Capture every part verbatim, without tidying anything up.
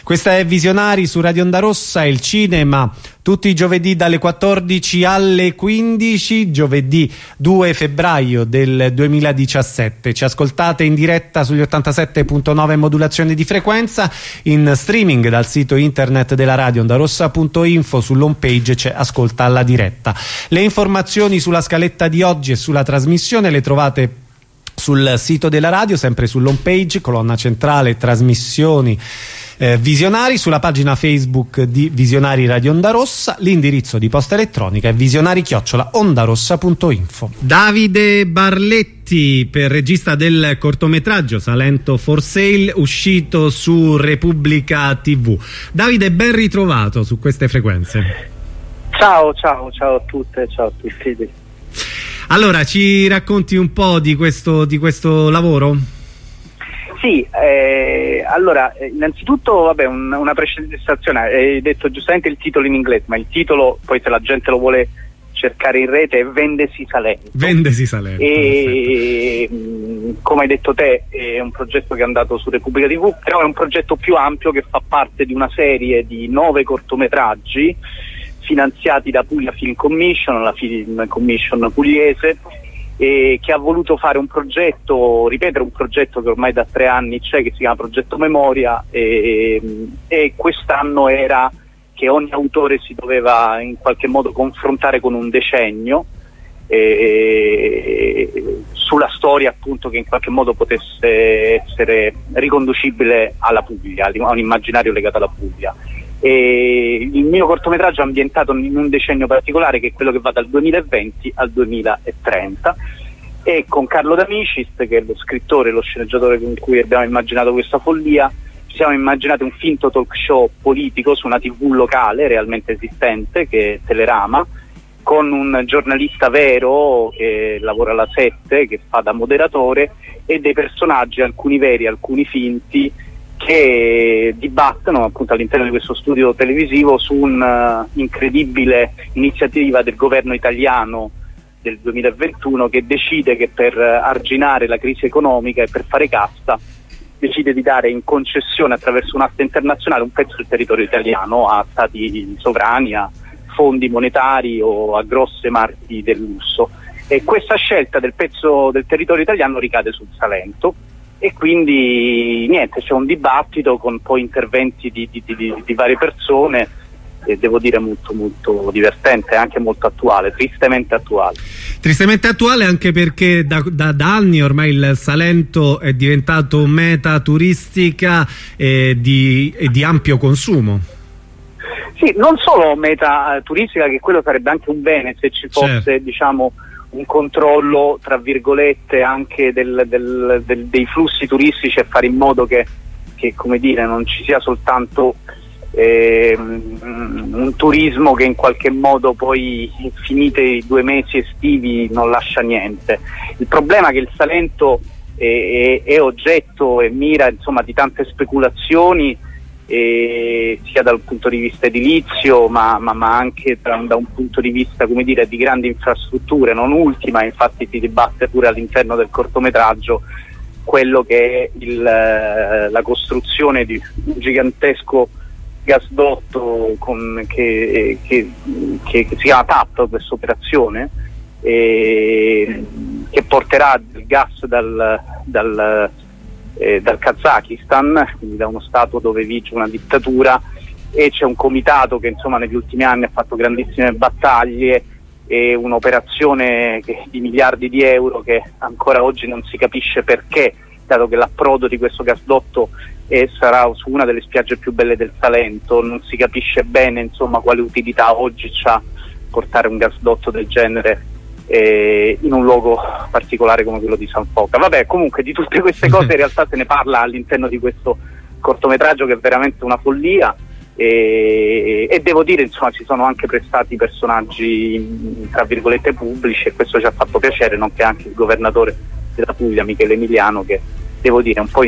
Questa è Visionari su Radio Onda Rossa, il cinema tutti i giovedì dalle quattordici alle quindici, giovedì due febbraio del duemiladiciassette. Ci ascoltate in diretta sugli ottantasette punto nove modulazione di frequenza, in streaming dal sito internet della radio ondarossa punto info, sull'home page c'è Ascolta alla diretta. Le informazioni sulla scaletta di oggi e sulla trasmissione le trovate sul sito della radio, sempre sull'home page, colonna centrale trasmissioni eh, Visionari, sulla pagina Facebook di Visionari Radio Onda Rossa. L'indirizzo di posta elettronica è visionari chiocciola ondarossa punto info. Davide Barletti, per regista del cortometraggio Salento for Sale, uscito su Repubblica tivù. Davide, ben ritrovato su queste frequenze. Ciao, ciao, ciao a tutte, ciao a tutti. Allora, ci racconti un po' di questo, di questo lavoro? Sì, eh, allora, innanzitutto, vabbè, un, una precisazione, hai detto giustamente il titolo in inglese, ma il titolo, poi se la gente lo vuole cercare in rete, è Vendesi Salento. Vendesi Salento. E mh, come hai detto te, è un progetto che è andato su Repubblica tivù, però è un progetto più ampio che fa parte di una serie di nove cortometraggi finanziati da Puglia Film Commission, la Film Commission pugliese, e che ha voluto fare un progetto, ripetere un progetto che ormai da tre anni c'è, che si chiama Progetto Memoria, e, e quest'anno era che ogni autore si doveva in qualche modo confrontare con un decennio e, e, sulla storia appunto che in qualche modo potesse essere riconducibile alla Puglia, a un immaginario legato alla Puglia. E il mio cortometraggio è ambientato in un decennio particolare, che è quello che va dal duemilaventi al duemilatrenta, e con Carlo D'Amicis, che è lo scrittore, lo sceneggiatore con cui abbiamo immaginato questa follia, ci siamo immaginati un finto talk show politico su una tivù locale realmente esistente, che è Telerama, con un giornalista vero che lavora alla sette, che fa da moderatore, e dei personaggi, alcuni veri, alcuni finti, che dibattono appunto all'interno di questo studio televisivo su un'incredibile uh, iniziativa del governo italiano del duemilaventuno, che decide che per arginare la crisi economica e per fare cassa decide di dare in concessione attraverso un'asta internazionale un pezzo del territorio italiano a stati sovrani, a fondi monetari o a grosse marchi del lusso, e questa scelta del pezzo del territorio italiano ricade sul Salento. E quindi niente, c'è un dibattito con poi interventi di, di, di, di varie persone, e devo dire molto molto divertente e anche molto attuale, tristemente attuale. Tristemente attuale anche perché da, da, da anni ormai il Salento è diventato meta turistica e di, e di ampio consumo. Sì, non solo meta turistica, che quello sarebbe anche un bene se ci fosse, certo, diciamo, un controllo tra virgolette anche del, del, del, dei flussi turistici, e fare in modo che, che come dire, non ci sia soltanto eh, un turismo che in qualche modo poi, finite i due mesi estivi, non lascia niente. Il problema è che il Salento è, è, è oggetto e mira insomma di tante speculazioni, E sia dal punto di vista edilizio ma, ma, ma anche da, da un punto di vista, come dire, di grandi infrastrutture. Non ultima, infatti si dibatte pure all'interno del cortometraggio quello che è il, la costruzione di un gigantesco gasdotto con, che, che, che, che si chiama T A P, questa operazione, e, che porterà il gas dal, dal Eh, dal Kazakistan, quindi da uno stato dove vige una dittatura, e c'è un comitato che insomma negli ultimi anni ha fatto grandissime battaglie, e un'operazione che, di miliardi di euro, che ancora oggi non si capisce perché, dato che l'approdo di questo gasdotto è, sarà su una delle spiagge più belle del Salento, non si capisce bene insomma quale utilità oggi c'ha portare un gasdotto del genere Eh, in un luogo particolare come quello di San Foca. Vabbè, comunque di tutte queste cose in realtà se ne parla all'interno di questo cortometraggio, che è veramente una follia, e, e devo dire insomma ci sono anche prestati personaggi tra virgolette pubblici, e questo ci ha fatto piacere, nonché anche il governatore della Puglia, Michele Emiliano, che devo dire un po'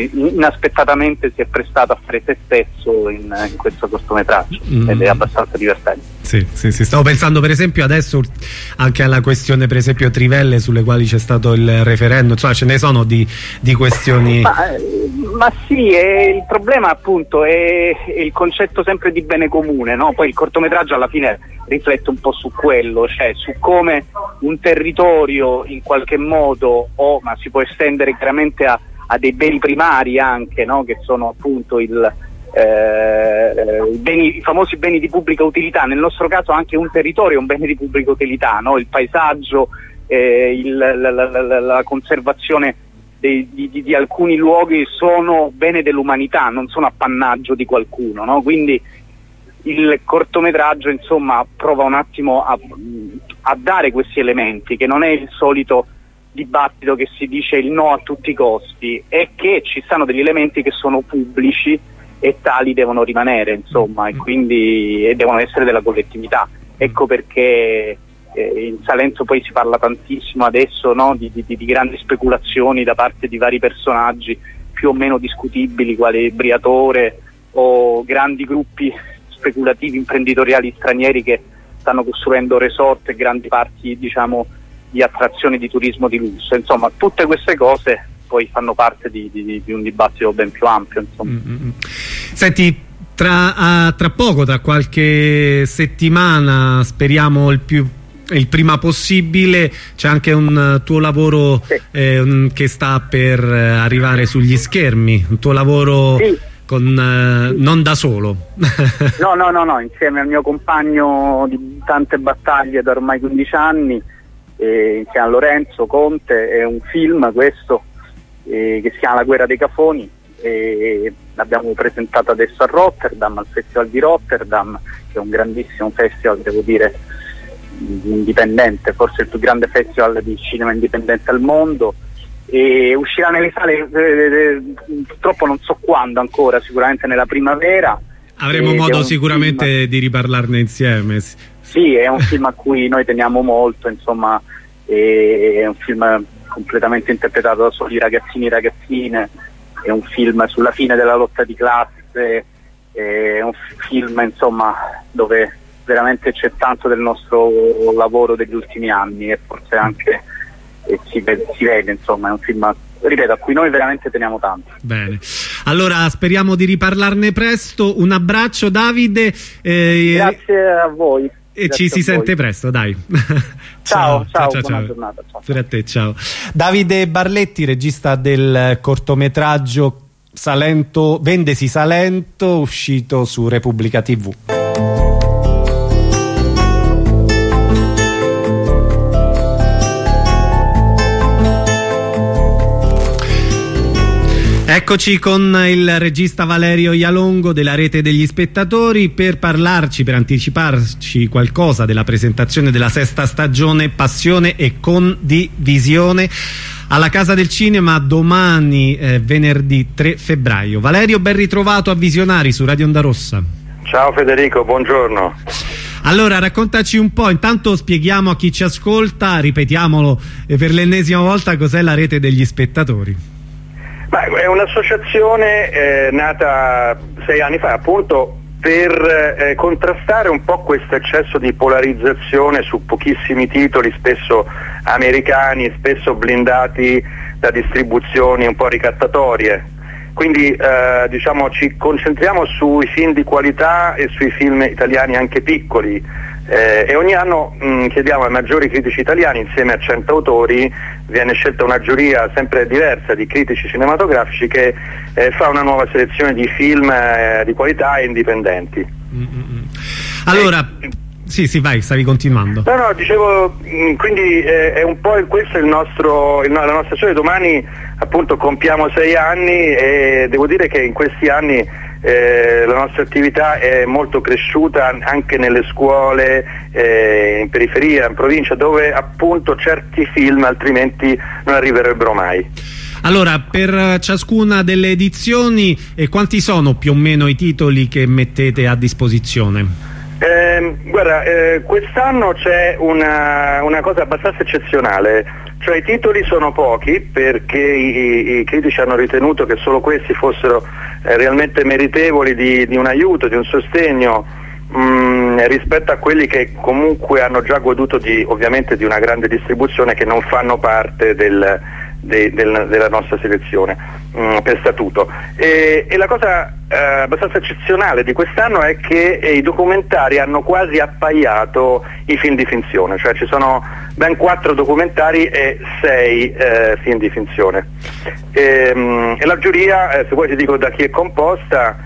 inaspettatamente si è prestato a fare se stesso in, in questo cortometraggio, mm. ed è abbastanza divertente. Sì, sì, sì, stavo pensando per esempio adesso anche alla questione per esempio trivelle sulle quali c'è stato il referendum, insomma ce ne sono di, di questioni. Ma, ma sì, e il problema appunto è, è il concetto sempre di bene comune, no? Poi il cortometraggio alla fine riflette un po' su quello, cioè su come un territorio in qualche modo, o ma si può estendere chiaramente a, a dei beni primari anche, no? Che sono appunto il Eh, i, beni, i famosi beni di pubblica utilità. Nel nostro caso anche un territorio è un bene di pubblica utilità, no? Il paesaggio, eh, il, la, la, la, la conservazione dei, di, di, di alcuni luoghi sono bene dell'umanità, non sono appannaggio di qualcuno, no? Quindi il cortometraggio insomma prova un attimo a, a dare questi elementi, che non è il solito dibattito che si dice il no a tutti i costi, è che ci stanno degli elementi che sono pubblici e tali devono rimanere, insomma, e quindi e devono essere della collettività. Ecco perché eh, in Salento poi si parla tantissimo adesso, no, di, di, di grandi speculazioni da parte di vari personaggi più o meno discutibili, quali Briatore o grandi gruppi speculativi imprenditoriali stranieri che stanno costruendo resort e grandi parchi, diciamo, di attrazione di turismo di lusso. Insomma, tutte queste cose poi fanno parte di, di, di un dibattito ben più ampio, insomma. Mm-hmm. Senti, tra, uh, tra poco, tra qualche settimana, speriamo il più il prima possibile, c'è anche un uh, tuo lavoro sì. eh, un, che sta per uh, arrivare sugli schermi, un tuo lavoro sì. con uh, non da solo. no, no, no, no, insieme al mio compagno di tante battaglie da ormai quindici anni, eh, insieme a Lorenzo Conte, è un film questo Eh, che si chiama La guerra dei cafoni, e l'abbiamo presentato adesso a Rotterdam, al Festival di Rotterdam, che è un grandissimo festival, devo dire, indipendente, forse il più grande festival di cinema indipendente al mondo, e uscirà nelle sale eh, eh, purtroppo non so quando ancora, sicuramente nella primavera. Avremo modo sicuramente film... di riparlarne insieme. Sì, è un film a cui noi teniamo molto, insomma, è un film completamente interpretato da soli ragazzini e ragazzine, è un film sulla fine della lotta di classe, è un film insomma dove veramente c'è tanto del nostro lavoro degli ultimi anni, e forse anche e si, vede, si vede insomma, è un film, ripeto, a cui noi veramente teniamo tanto. Bene, allora speriamo di riparlarne presto. Un abbraccio Davide, eh, grazie a voi. E ci si sente presto, dai. Ciao, ciao, ciao, ciao, buona ciao. giornata. Ciao. Pure a te, ciao. Davide Barletti, regista del cortometraggio Salento, Vendesi Salento, uscito su Repubblica tivù. Eccoci con il regista Valerio Ialongo della Rete degli Spettatori per parlarci, per anticiparci qualcosa della presentazione della sesta stagione Passione e Condivisione alla Casa del Cinema domani, eh, venerdì tre febbraio. Valerio, ben ritrovato a Visionari su Radio Onda Rossa. Ciao Federico, buongiorno. Allora, raccontaci un po', intanto spieghiamo a chi ci ascolta, ripetiamolo eh, per l'ennesima volta, cos'è la Rete degli Spettatori. Beh, è un'associazione eh, nata sei anni fa appunto per eh, contrastare un po' questo eccesso di polarizzazione su pochissimi titoli, spesso americani, spesso blindati da distribuzioni un po' ricattatorie. Quindi eh, diciamo ci concentriamo sui film di qualità e sui film italiani anche piccoli. Eh, e ogni anno mh, chiediamo ai maggiori critici italiani, insieme a cento autori, viene scelta una giuria sempre diversa di critici cinematografici che eh, fa una nuova selezione di film eh, di qualità e indipendenti. Mm-hmm. Allora, eh, sì, sì, vai, stavi continuando. No, no, dicevo, mh, quindi eh, è un po' questo il nostro, il, la nostra storia. Domani appunto compiamo sei anni e devo dire che in questi anni Eh, la nostra attività è molto cresciuta anche nelle scuole, eh, in periferia, in provincia, dove appunto certi film altrimenti non arriverebbero mai. Allora, per ciascuna delle edizioni, eh, quanti sono più o meno i titoli che mettete a disposizione? Eh, guarda, eh, quest'anno c'è una, una cosa abbastanza eccezionale, cioè i titoli sono pochi perché i, i critici hanno ritenuto che solo questi fossero eh, realmente meritevoli di, di un aiuto, di un sostegno mh, rispetto a quelli che comunque hanno già goduto di, ovviamente, di una grande distribuzione, che non fanno parte del, de, del, della nostra selezione mh, per statuto. E, e la cosa eh, abbastanza eccezionale di quest'anno è che eh, i documentari hanno quasi appaiato i film di finzione, cioè ci sono ben quattro documentari e sei eh, film di finzione. E, mh, e la giuria, eh, se vuoi ti dico da chi è composta: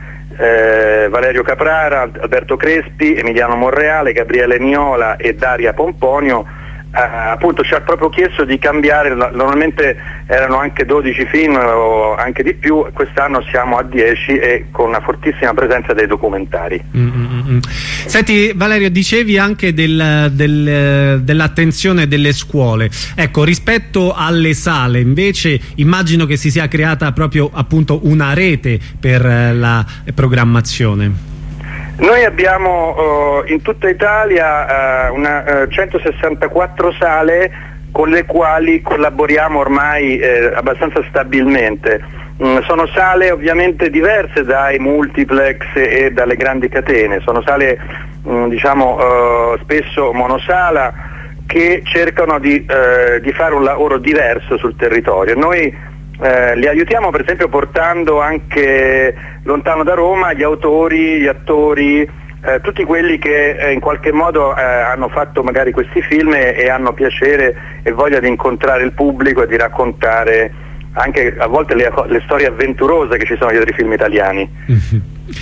Eh, Valerio Caprara, Alberto Crespi, Emiliano Monreale, Gabriele Niola e Daria Pomponio. Eh, appunto ci ha proprio chiesto di cambiare, normalmente erano anche dodici film o anche di più, quest'anno siamo a dieci e con una fortissima presenza dei documentari. Mm-hmm. Senti Valerio, dicevi anche del, del, dell'attenzione delle scuole, ecco, rispetto alle sale invece immagino che si sia creata proprio appunto una rete per la programmazione. Noi abbiamo uh, in tutta Italia uh, una, uh, centosessantaquattro sale con le quali collaboriamo ormai eh, abbastanza stabilmente. Mm, sono sale ovviamente diverse dai multiplex e dalle grandi catene, sono sale mm, diciamo uh, spesso monosala, che cercano di, uh, di fare un lavoro diverso sul territorio. Noi Eh, li aiutiamo per esempio portando anche lontano da Roma gli autori, gli attori, eh, tutti quelli che eh, in qualche modo eh, hanno fatto magari questi film e, e hanno piacere e voglia di incontrare il pubblico e di raccontare anche a volte le, le storie avventurose che ci sono dietro i film italiani. Mm-hmm.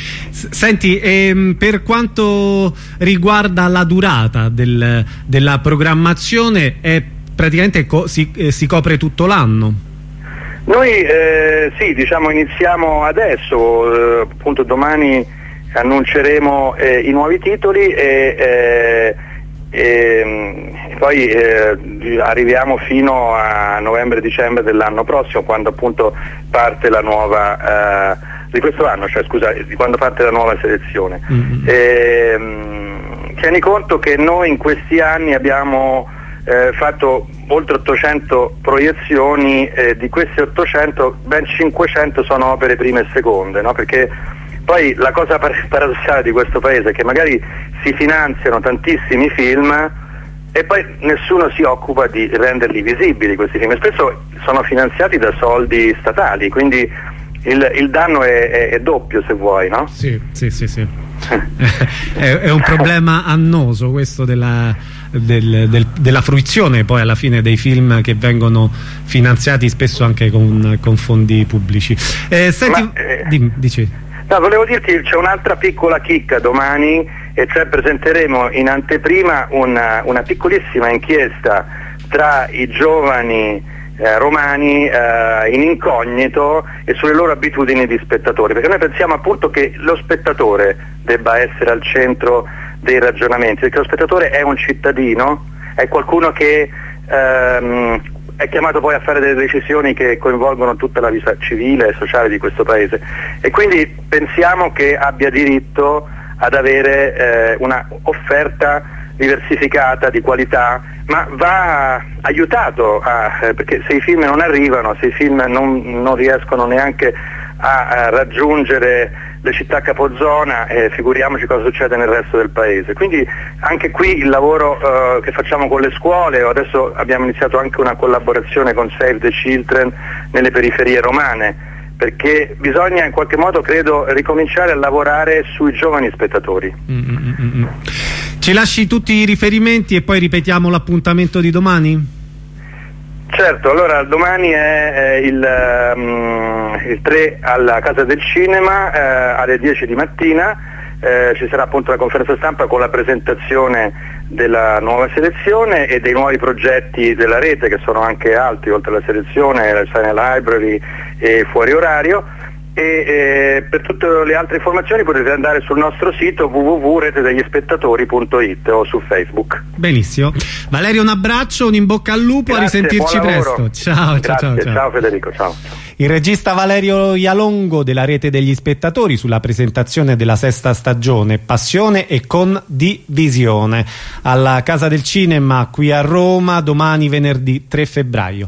Senti, ehm, per quanto riguarda la durata del, della programmazione, è praticamente co si, eh, si copre tutto l'anno? Noi eh, sì, diciamo iniziamo adesso, eh, appunto domani annunceremo eh, i nuovi titoli e, eh, e, e poi eh, arriviamo fino a novembre-dicembre dell'anno prossimo, quando appunto parte la nuova, eh, di questo anno, cioè scusa, di quando parte la nuova selezione. Mm-hmm. E, mh, tieni conto che noi in questi anni abbiamo eh, fatto oltre ottocento proiezioni, eh, di queste ottocento ben cinquecento sono opere prime e seconde, no? Perché poi la cosa par paradossale di questo paese è che magari si finanziano tantissimi film e poi nessuno si occupa di renderli visibili questi film, e spesso sono finanziati da soldi statali, quindi il, il danno è, è, è doppio, se vuoi, no? Sì, sì, sì, sì. è, è un problema annoso questo della, del, del, della fruizione poi alla fine dei film che vengono finanziati spesso anche con, con fondi pubblici. Eh, senti, Ma, eh, di, dici. No, volevo dirti, c'è un'altra piccola chicca domani, e cioè presenteremo in anteprima una, una piccolissima inchiesta tra i giovani Eh, romani eh, in incognito e sulle loro abitudini di spettatori, perché noi pensiamo appunto che lo spettatore debba essere al centro dei ragionamenti, perché lo spettatore è un cittadino, è qualcuno che ehm, è chiamato poi a fare delle decisioni che coinvolgono tutta la vita civile e sociale di questo paese, e quindi pensiamo che abbia diritto ad avere eh, una offerta diversificata, di qualità, ma va aiutato a, eh, perché se i film non arrivano, se i film non, non riescono neanche a, a raggiungere le città capozona, eh, figuriamoci cosa succede nel resto del paese. Quindi anche qui il lavoro eh, che facciamo con le scuole, adesso abbiamo iniziato anche una collaborazione con Save the Children nelle periferie romane, perché bisogna in qualche modo, credo, ricominciare a lavorare sui giovani spettatori. Mm, mm, mm, mm. Ci lasci tutti i riferimenti e poi ripetiamo l'appuntamento di domani? Certo, allora domani è, è il, um, il tre alla Casa del Cinema eh, alle dieci di mattina, eh, ci sarà appunto la conferenza stampa con la presentazione della nuova selezione e dei nuovi progetti della rete, che sono anche altri oltre alla selezione, la Silent Library e Fuori Orario. E eh, per tutte le altre informazioni potete andare sul nostro sito w w w punto rete degli spettatori punto i t o su Facebook. Benissimo. Valerio, un abbraccio, un in bocca al lupo. Grazie, a risentirci presto. Ciao, Grazie, ciao, ciao. Ciao Federico, ciao. Il regista Valerio Ialongo della Rete degli Spettatori sulla presentazione della sesta stagione Passione e Condivisione alla Casa del Cinema qui a Roma domani venerdì tre febbraio.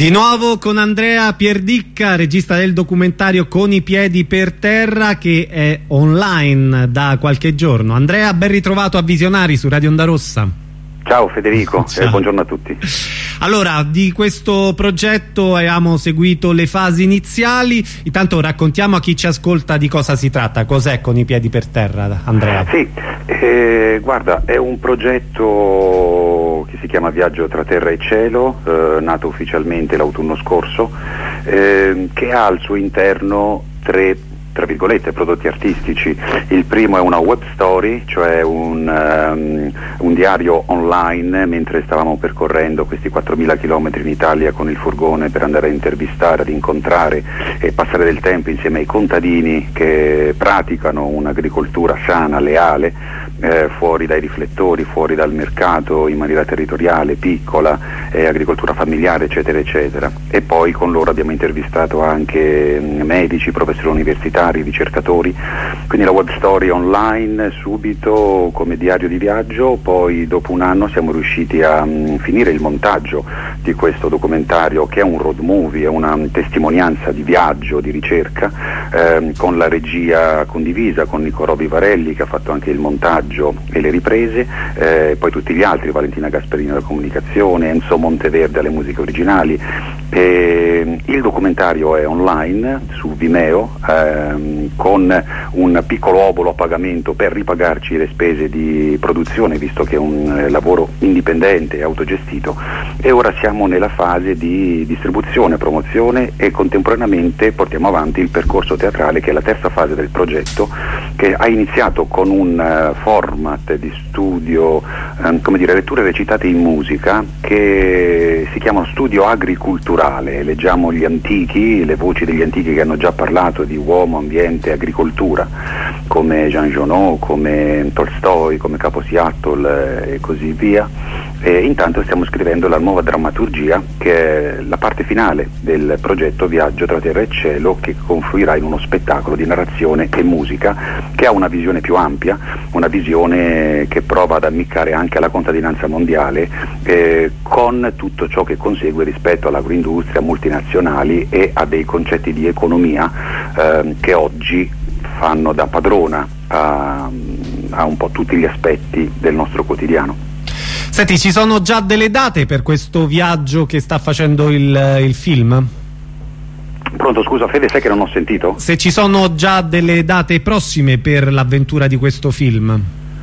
Di nuovo con Andrea Pierdicca, regista del documentario Con i piedi per terra, che è online da qualche giorno. Andrea, ben ritrovato a Visionari su Radio Onda Rossa. Ciao Federico, Ciao. E buongiorno a tutti. Allora, di questo progetto abbiamo seguito le fasi iniziali. Intanto raccontiamo a chi ci ascolta di cosa si tratta. Cos'è Con i piedi per terra, Andrea? Sì, eh, guarda, è un progetto che si chiama Viaggio tra terra e cielo, eh, nato ufficialmente l'autunno scorso, eh, che ha al suo interno tre tra virgolette prodotti artistici. Il primo è una web story, cioè un, um, un diario online mentre stavamo percorrendo questi quattromila chilometri in Italia con il furgone per andare a intervistare, ad incontrare e passare del tempo insieme ai contadini che praticano un'agricoltura sana, leale, eh, fuori dai riflettori, fuori dal mercato, in maniera territoriale, piccola, eh, agricoltura familiare, eccetera eccetera. E poi con loro abbiamo intervistato anche medici, professori universitari, ricercatori, quindi la web story online subito come diario di viaggio. Poi dopo un anno siamo riusciti a um, finire il montaggio di questo documentario, che è un road movie, è una um, testimonianza di viaggio, di ricerca, ehm, con la regia condivisa con Nico Robi Varelli, che ha fatto anche il montaggio e le riprese, eh, poi tutti gli altri, Valentina Gasperini alla comunicazione, Enzo Monteverde alle musiche originali. E il documentario è online su Vimeo, eh, con un piccolo obolo a pagamento per ripagarci le spese di produzione, visto che è un eh, lavoro indipendente e autogestito, e ora siamo nella fase di distribuzione, promozione e contemporaneamente portiamo avanti il percorso teatrale, che è la terza fase del progetto, che ha iniziato con un uh, format di studio, um, come dire, letture recitate in musica, che si chiama studio agriculturale. Leggiamo gli antichi, le voci degli antichi che hanno già parlato di uomo, ambiente, agricoltura, come Jean Genot, come Tolstoi, come Capo Seattle eh, e così via. E intanto stiamo scrivendo la nuova drammaturgia, che è la parte finale del progetto Viaggio tra terra e cielo, che confluirà in uno spettacolo di narrazione e musica che ha una visione più ampia, una visione che prova ad ammiccare anche alla contadinanza mondiale, eh, con tutto ciò che consegue rispetto all'agroindustria, multinazionali e a dei concetti di economia eh, che oggi fanno da padrona a, a un po' tutti gli aspetti del nostro quotidiano. Senti, ci sono già delle date per questo viaggio che sta facendo il, il film? Pronto, scusa Fede, sai che non ho sentito? Se ci sono già delle date prossime per l'avventura di questo film?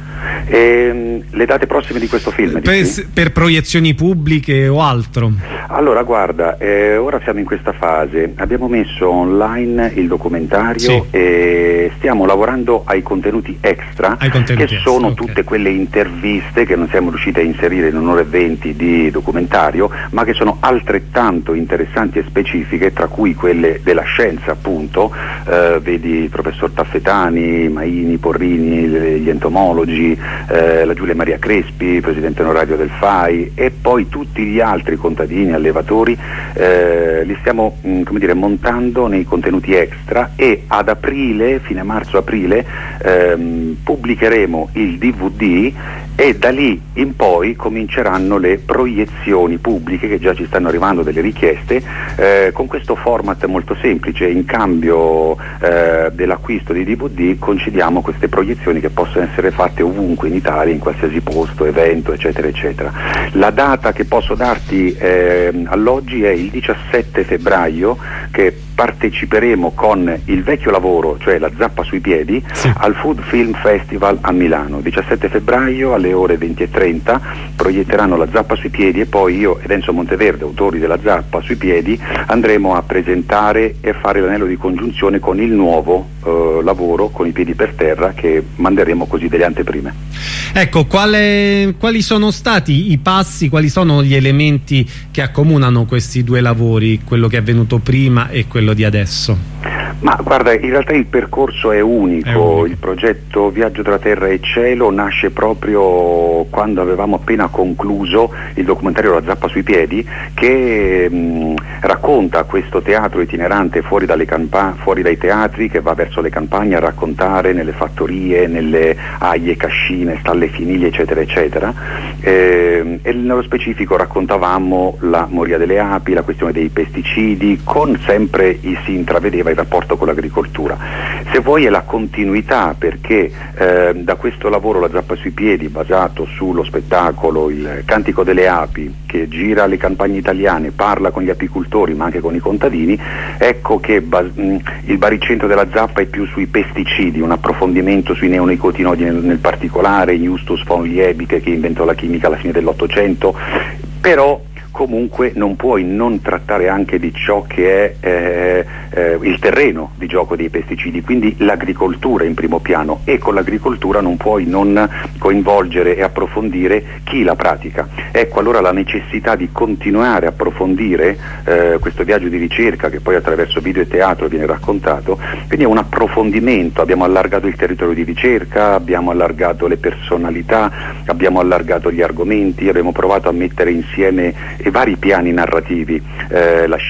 Eh, le date prossime di questo film? Per, per proiezioni pubbliche o altro? Allora guarda, eh, ora siamo in questa fase, abbiamo messo online il documentario, sì, e stiamo lavorando ai contenuti extra, ai contenuti che extra, sono okay. tutte quelle interviste che non siamo riusciti a inserire in un'ora e venti di documentario, ma che sono altrettanto interessanti e specifiche, tra cui quelle della scienza appunto, eh, vedi il professor Taffetani, Maini, Porrini, gli entomologi, eh, la Giulia Maria Crespi, presidente onorario del F A I, e poi tutti gli altri contadini, allevatori, eh, li stiamo mh, come dire, montando nei contenuti extra, e ad aprile, fine marzo-aprile, ehm, pubblicheremo il D V D, e da lì in poi cominceranno le proiezioni pubbliche, che già ci stanno arrivando delle richieste, eh, con questo format molto semplice. In cambio eh, dell'acquisto di D V D concediamo queste proiezioni che possono essere fatte ovunque in Italia, in qualsiasi posto, evento, eccetera eccetera. La data che posso darti eh, all'oggi è il diciassette febbraio, che parteciperemo con il vecchio lavoro, cioè la zappa sui piedi, sì, al Food Film Festival a Milano. diciassette febbraio alle ore venti e trenta proietteranno la zappa sui piedi, e poi io ed Enzo Monteverde, autori della zappa sui piedi, andremo a presentare e fare l'anello di congiunzione con il nuovo eh, lavoro Con i piedi per terra, che manderemo così delle anteprime. Ecco, quale, quali sono stati i passi, quali sono gli elementi che accomunano questi due lavori, quello che è avvenuto prima e quello di adesso? Ma guarda, in realtà il percorso è unico. è unico, il progetto Viaggio tra terra e cielo nasce proprio quando avevamo appena concluso il documentario La zappa sui piedi, che mh, racconta questo teatro itinerante fuori, dalle campa- fuori dai teatri, che va verso le campagne a raccontare nelle fattorie, nelle aie, cascine, stalle finili, eccetera eccetera, eh, e nello specifico raccontavamo la moria delle api, la questione dei pesticidi, con sempre si intravedeva il rapporto con l'agricoltura. Se vuoi è la continuità, perché eh, da questo lavoro La zappa sui piedi, basato sullo spettacolo Il cantico delle api, che gira le campagne italiane, parla con gli apicoltori ma anche con i contadini, ecco che bas- mh, il baricentro della zappa è più sui pesticidi, un approfondimento sui neonicotinoidi nel, nel particolare, Justus von Liebig, che inventò la chimica alla fine dell'Ottocento, però comunque non puoi non trattare anche di ciò che è eh, eh, il terreno di gioco dei pesticidi, quindi l'agricoltura in primo piano, e con l'agricoltura non puoi non coinvolgere e approfondire chi la pratica. Ecco allora la necessità di continuare a approfondire eh, questo viaggio di ricerca, che poi attraverso video e teatro viene raccontato, quindi è un approfondimento. Abbiamo allargato il territorio di ricerca, abbiamo allargato le personalità, abbiamo allargato gli argomenti, abbiamo provato a mettere insieme i vari piani narrativi, eh, la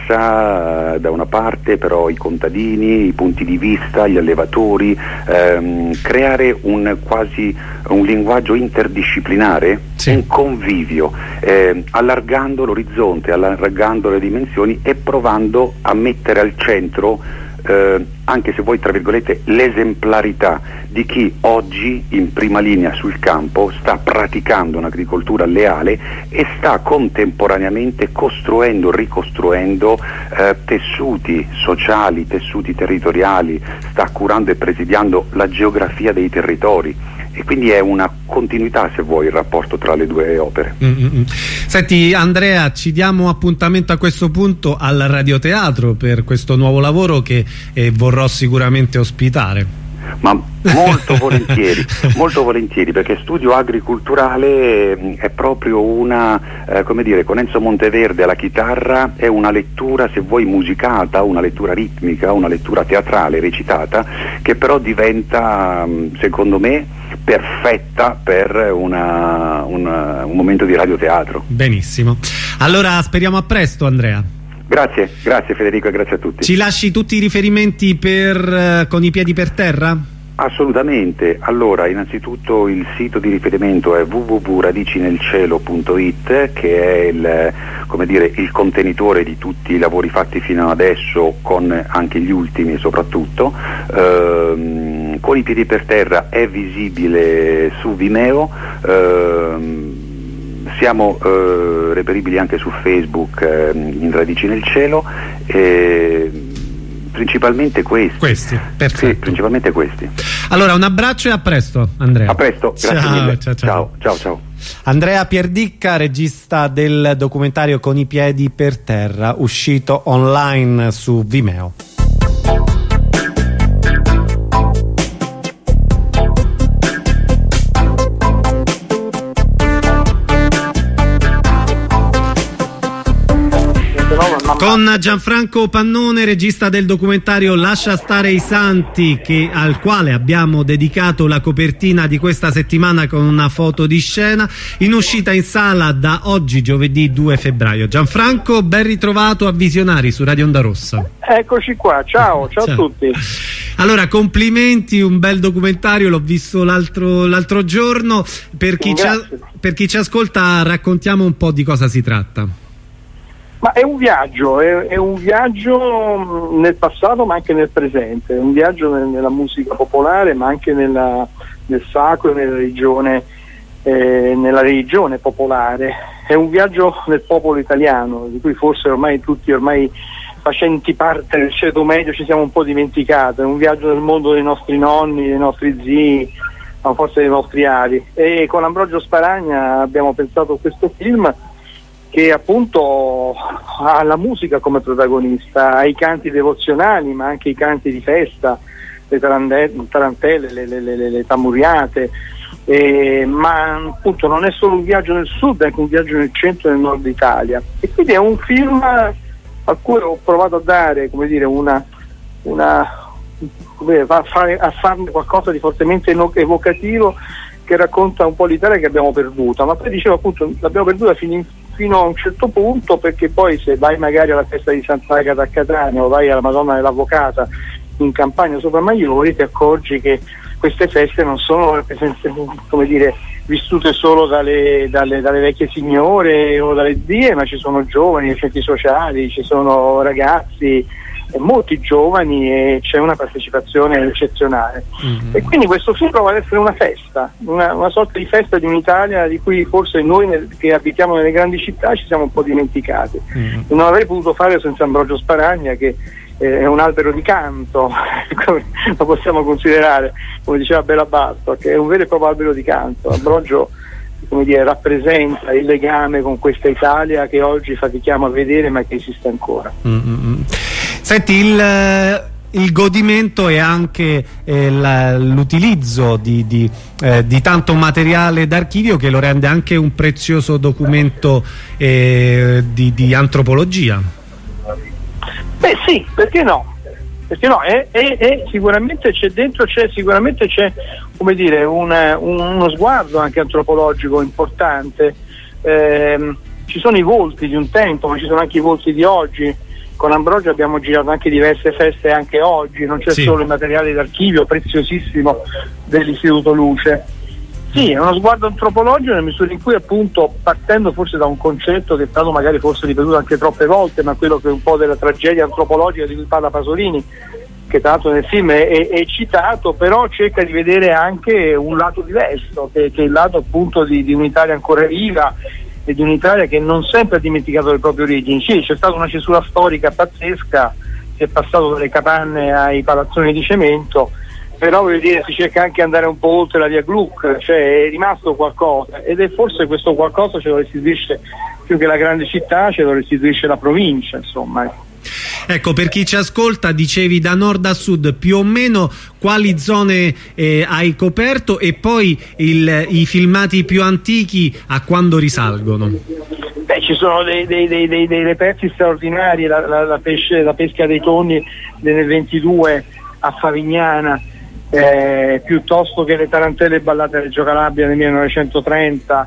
scienza eh, da una parte, però i contadini, i punti di vista, gli allevatori, ehm, creare un quasi un linguaggio interdisciplinare, sì. un convivio, eh, allargando l'orizzonte, allargando le dimensioni e provando a mettere al centro Eh, anche se vuoi tra virgolette l'esemplarità di chi oggi in prima linea sul campo sta praticando un'agricoltura leale e sta contemporaneamente costruendo, ricostruendo eh, tessuti sociali, tessuti territoriali, sta curando e presidiando la geografia dei territori. E quindi è una continuità, se vuoi, il rapporto tra le due opere. Mm-hmm. Senti Andrea, ci diamo appuntamento a questo punto al radioteatro per questo nuovo lavoro che eh, vorrò sicuramente ospitare. Ma molto volentieri, molto volentieri, perché Studio Agriculturale è proprio una, eh, come dire, con Enzo Monteverde alla chitarra, è una lettura, se vuoi, musicata, una lettura ritmica, una lettura teatrale, recitata, che però diventa, secondo me, perfetta per una, una, un momento di radioteatro. Benissimo, allora speriamo a presto, Andrea. Grazie, grazie Federico e grazie a tutti. Ci lasci tutti i riferimenti per, con i piedi per terra? Assolutamente. Allora, innanzitutto il sito di riferimento è w w w punto radicinelcielo punto i t, che è il, come dire, il contenitore di tutti i lavori fatti fino adesso, con anche gli ultimi soprattutto. Ehm, con i piedi per terra è visibile su Vimeo. Ehm, Siamo eh, reperibili anche su Facebook, eh, in Radici nel Cielo, eh, principalmente questi. Questi, perfetto. Sì, principalmente questi. Allora un abbraccio e a presto, Andrea. A presto, grazie ciao, mille. Ciao, ciao. ciao, ciao, ciao. Andrea Pierdicca, regista del documentario Con i piedi per terra, uscito online su Vimeo. Con Gianfranco Pannone, regista del documentario Lascia stare i santi, che, al quale abbiamo dedicato la copertina di questa settimana con una foto di scena, in uscita in sala da oggi, giovedì due febbraio. Gianfranco, ben ritrovato a Visionari su Radio Onda Rossa. Eccoci qua, ciao, ciao, ciao. a tutti. Allora, complimenti, un bel documentario, l'ho visto l'altro l'altro giorno. Per chi, ci, per chi ci ascolta, raccontiamo un po' di cosa si tratta. Ma è un viaggio, è, è un viaggio nel passato ma anche nel presente, è un viaggio nel, nella musica popolare ma anche nella, nel sacro e nella religione, eh, nella religione popolare. È un viaggio nel popolo italiano, di cui forse ormai tutti, ormai facenti parte del ceto medio, ci siamo un po' dimenticati. È un viaggio nel mondo dei nostri nonni, dei nostri zii, ma forse dei nostri avi. E con Ambrogio Sparagna abbiamo pensato a questo film, che appunto ha la musica come protagonista, ha i canti devozionali ma anche i canti di festa, le tarantelle, le, le, le, le tamuriate, eh, ma appunto non è solo un viaggio nel sud, è anche un viaggio nel centro e nel nord Italia, e quindi è un film a cui ho provato a dare, come dire, una, una a fare, a farne qualcosa di fortemente evocativo che racconta un po' l'Italia che abbiamo perduta, ma poi dicevo appunto l'abbiamo perduta fino, fino a un certo punto, perché poi se vai magari alla festa di Sant'Agata a Catania o vai alla Madonna dell'Avvocata in Campania sopra Maiori, ti accorgi che queste feste non sono, come dire, vissute solo dalle, dalle, dalle vecchie signore o dalle zie, ma ci sono giovani, centri sociali, ci sono ragazzi, molti giovani, e c'è una partecipazione eccezionale. Mm-hmm. E quindi questo film prova ad essere una festa, una, una sorta di festa di un'Italia di cui forse noi nel, che abitiamo nelle grandi città ci siamo un po' dimenticati. Mm-hmm. Non avrei potuto fare senza Ambrogio Sparagna, che eh, è un albero di canto, lo possiamo considerare, come diceva Bela Bartok, che è un vero e proprio albero di canto. Ambrogio, come dire, rappresenta il legame con questa Italia che oggi fatichiamo a vedere ma che esiste ancora. Mm-hmm. Senti, il, il godimento è anche eh, l'utilizzo di, di, eh, di tanto materiale d'archivio che lo rende anche un prezioso documento eh, di, di antropologia. Beh sì, perché no? Perché no? E, e, e sicuramente c'è dentro, c'è sicuramente c'è, come dire, un, un, uno sguardo anche antropologico importante. Eh, ci sono i volti di un tempo, ma ci sono anche i volti di oggi. Con Ambrogio abbiamo girato anche diverse feste anche oggi, non c'è sì. solo il materiale d'archivio preziosissimo dell'Istituto Luce. Sì, è uno sguardo antropologico nella misura in cui, appunto, partendo forse da un concetto che è stato magari forse ripetuto anche troppe volte, ma quello che è un po' della tragedia antropologica di cui parla Pasolini, che tra l'altro nel film è, è, è citato, però cerca di vedere anche un lato diverso, che, che è il lato appunto di, di un'Italia ancora viva, e di un'Italia che non sempre ha dimenticato le proprie origini. Sì, c'è stata una cesura storica pazzesca, si è passato dalle capanne ai palazzoni di cemento, però voglio dire, si cerca anche di andare un po' oltre la via Gluck, cioè è rimasto qualcosa, ed è forse questo qualcosa ce lo restituisce più che la grande città, ce lo restituisce la provincia, insomma. Ecco, per chi ci ascolta, dicevi da nord a sud più o meno quali zone eh, hai coperto, e poi il, i filmati più antichi a quando risalgono? Beh, ci sono dei, dei, dei, dei, dei reperti straordinari, la, la, la, pesce, la pesca dei tonni nel ventidue a Favignana, eh, piuttosto che le tarantelle ballate a Reggio Calabria nel millenovecentotrenta.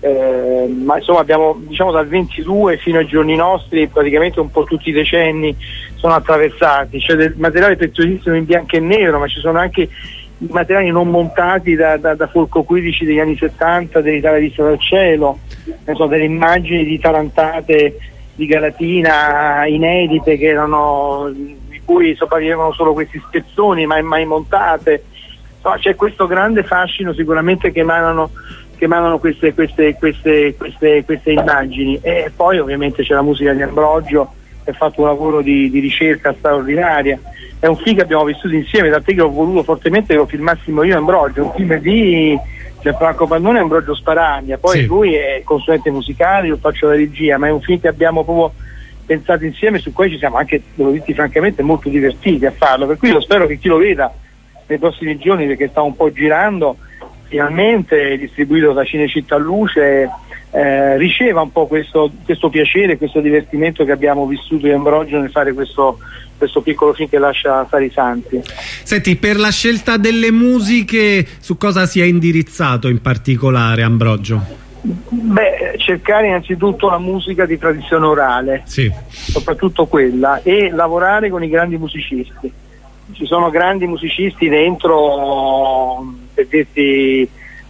Eh, ma insomma abbiamo, diciamo, dal ventidue fino ai giorni nostri praticamente un po' tutti i decenni sono attraversati. C'è del materiale preziosissimo in bianco e nero, ma ci sono anche i materiali non montati da, da, da Folco quindici degli anni settanta, dell'Italia vista dal cielo, so, delle immagini di tarantate di Galatina inedite, che erano, di cui sopravvivevano solo questi spezzoni mai, mai montate. Insomma, c'è questo grande fascino sicuramente che emanano che emanano queste, queste, queste, queste, queste immagini. E poi ovviamente c'è la musica di Ambrogio, che ha fatto un lavoro di, di ricerca straordinaria. È un film che abbiamo vissuto insieme, tant'è che ho voluto fortemente che lo filmassimo io e Ambrogio, un film di Gianfranco Pannone e Ambrogio Sparagna, poi sì. Lui è consulente musicale, io faccio la regia, ma è un film che abbiamo proprio pensato insieme, su cui ci siamo anche, devo dirti francamente, molto divertiti a farlo, per cui io spero che chi lo veda nei prossimi giorni, perché sta un po' girando, finalmente distribuito da Cinecittà Luce, eh, riceva un po' questo, questo piacere, questo divertimento che abbiamo vissuto in Ambrogio nel fare questo, questo piccolo film che lascia fare i santi. Senti, per la scelta delle musiche su cosa si è indirizzato in particolare Ambrogio? Beh, cercare innanzitutto la musica di tradizione orale, sì. Soprattutto quella, e lavorare con i grandi musicisti. Ci sono grandi musicisti dentro, per dirti,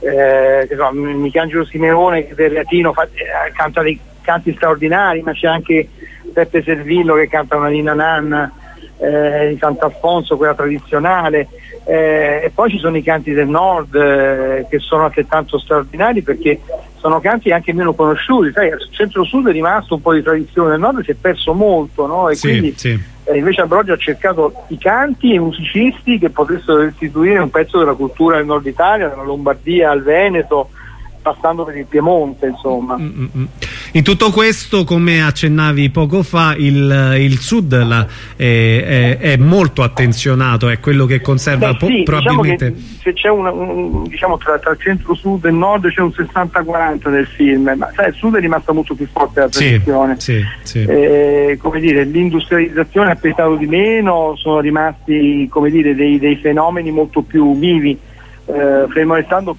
eh, no, Michelangelo Simeone, che del Reatino fa, eh, canta dei canti straordinari, ma c'è anche Peppe Servillo che canta una Nina Nanna eh, di Sant'Alfonso, quella tradizionale, eh, e poi ci sono i canti del nord eh, che sono altrettanto straordinari, perché sono canti anche meno conosciuti. Sai, il centro-sud è rimasto un po' di tradizione, del nord si è perso molto, no? E sì, quindi sì. Eh, invece Ambrogio ha cercato i canti e i musicisti che potessero restituire un pezzo della cultura del nord Italia, dalla Lombardia al Veneto, passando per il Piemonte, insomma. Mm-hmm. In tutto questo, come accennavi poco fa, il, il Sud la, è, è, è molto attenzionato, è quello che conserva Beh, sì, probabilmente... Diciamo che se c'è un, un diciamo tra, tra il centro-sud e il nord c'è un sessanta quaranta nel film, ma sai, il Sud è rimasto molto più forte la tradizione. Sì, sì, sì. Eh, come dire, l'industrializzazione ha pesato di meno, sono rimasti, come dire, dei, dei fenomeni molto più vivi. Eh, fermo restando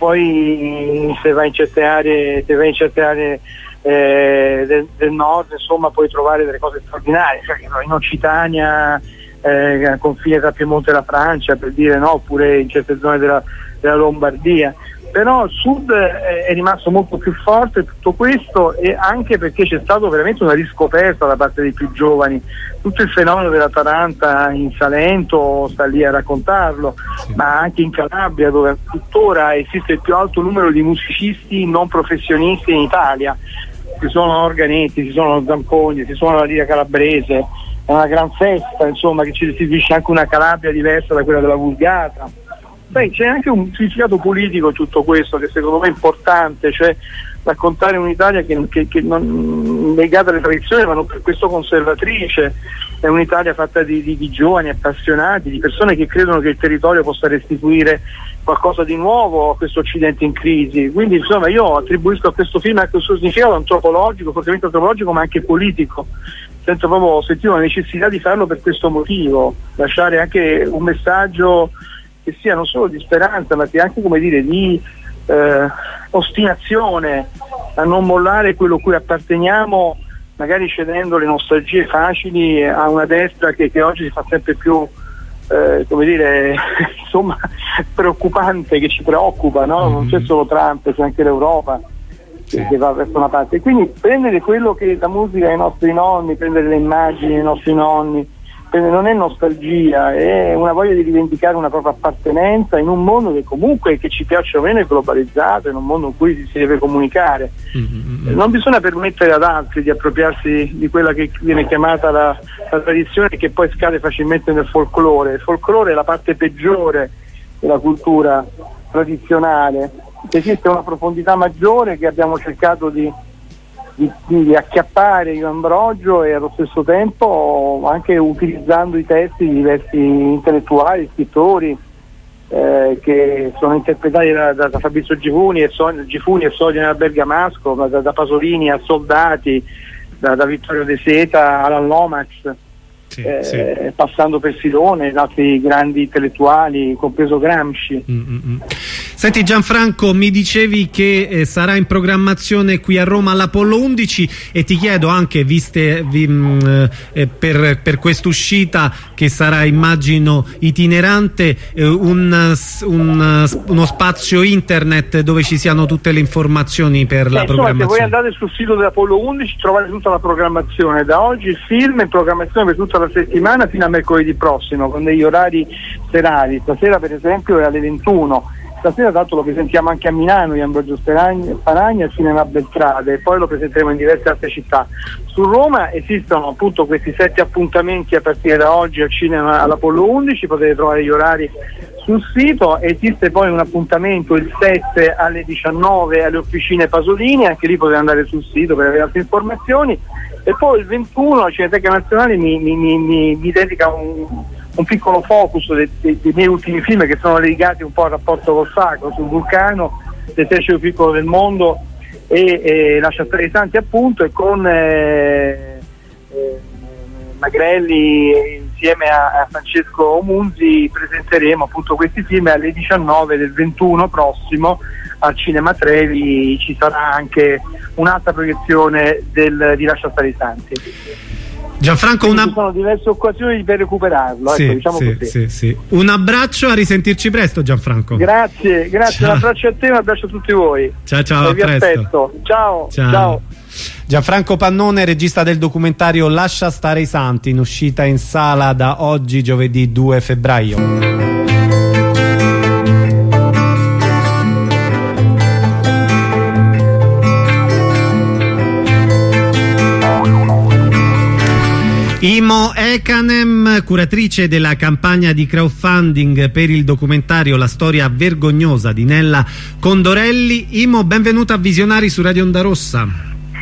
poi se vai in certe aree, se vai in certe aree eh, del, del nord, insomma, puoi trovare delle cose straordinarie, cioè, in Occitania, eh, al confine tra Piemonte e la Francia, per dire, no, oppure in certe zone della, della Lombardia. Però il Sud è rimasto molto più forte tutto questo, e anche perché c'è stata veramente una riscoperta da parte dei più giovani. Tutto il fenomeno della Taranta in Salento sta lì a raccontarlo, sì. Ma anche in Calabria, dove tuttora esiste il più alto numero di musicisti non professionisti in Italia. Ci sono Organetti, ci sono Zampogni, ci sono la Lira Calabrese, è una gran festa, insomma, che ci restituisce anche una Calabria diversa da quella della Vulgata. Beh, c'è anche un significato politico in tutto questo che secondo me è importante, cioè raccontare un'Italia che, che, che non legata alle tradizioni, ma non per questo conservatrice. È un'Italia fatta di, di, di giovani appassionati, di persone che credono che il territorio possa restituire qualcosa di nuovo a questo Occidente in crisi. Quindi insomma io attribuisco a questo film anche il suo significato antropologico, fortemente antropologico, ma anche politico. Sento proprio, sentivo la necessità di farlo per questo motivo, lasciare anche un messaggio che sia non solo di speranza, ma che anche, come dire, di eh, ostinazione a non mollare quello a cui apparteniamo, magari cedendo le nostalgie facili a una destra che, che oggi si fa sempre più eh, come dire insomma preoccupante, che ci preoccupa, no? Non c'è solo Trump, c'è anche l'Europa, sì, che va verso una parte. Quindi prendere quello che la musica dei nostri nonni, prendere le immagini dei nostri nonni, non è nostalgia, è una voglia di rivendicare una propria appartenenza in un mondo che comunque, che ci piaccia o meno, è globalizzato, in un mondo in cui si deve comunicare. Mm-hmm. Non bisogna permettere ad altri di appropriarsi di quella che viene chiamata la, la tradizione, che poi scade facilmente nel folklore. Il folklore è la parte peggiore della cultura tradizionale. Esiste una profondità maggiore che abbiamo cercato di Di, di acchiappare in Ambrogio, e allo stesso tempo anche utilizzando i testi di diversi intellettuali, scrittori eh, che sono interpretati da, da, da Fabrizio Gifuni e, so, Gifuni e Sonia Bergamasco, da, da Pasolini a Soldati, da, da Vittorio De Seta all'Alan Lomax, sì, eh, sì. passando per Silone, altri grandi intellettuali, compreso Gramsci. Mm-hmm. Senti Gianfranco, mi dicevi che eh, sarà in programmazione qui a Roma l'Apollo undici, e ti chiedo anche, viste vi, mh, eh, per, per quest'uscita che sarà, immagino, itinerante, eh, un, un, uno spazio internet dove ci siano tutte le informazioni per eh, la programmazione. Insomma, se voi andate sul sito dell'Apollo undici trovate tutta la programmazione, da oggi il film è in programmazione per tutta la settimana fino a mercoledì prossimo, con degli orari serali. Stasera per esempio è alle ventuno. Stasera tanto lo presentiamo anche a Milano, di Ambrogio Sparagna, al Cinema Beltrade, e poi lo presenteremo in diverse altre città. Su Roma esistono appunto questi sette appuntamenti a partire da oggi al cinema all'Apollo undici, potete trovare gli orari sul sito. Esiste poi un appuntamento il sette alle diciannove alle Officine Pasolini, anche lì potete andare sul sito per avere altre informazioni, e poi il ventuno la Cineteca Nazionale mi, mi, mi, mi, mi dedica un un piccolo focus dei, dei, dei miei ultimi film, che sono legati un po' al rapporto col sacro, sul Vulcano, l'esercito più piccolo del mondo e, e Lascia stare i santi, appunto, e con eh, eh, Magrelli insieme a, a Francesco Munzi presenteremo appunto questi film. Alle diciannove del ventuno prossimo al Cinema Trevi ci sarà anche un'altra proiezione del, di Lascia stare i santi. Gianfranco, una... ci sono diverse occasioni per recuperarlo, sì, ecco, diciamo sì, così. Sì, sì. Un abbraccio, a risentirci presto Gianfranco. Grazie, grazie, ciao. Un abbraccio a te, un abbraccio a tutti voi. Ciao, ciao, e vi presto. aspetto. Ciao, ciao, ciao. Gianfranco Pannone, regista del documentario Lascia stare i santi, in uscita in sala da oggi, giovedì due febbraio. Imo Ekanem, curatrice della campagna di crowdfunding per il documentario La storia vergognosa di Nella Condorelli. Imo, benvenuta a Visionari su Radio Onda Rossa.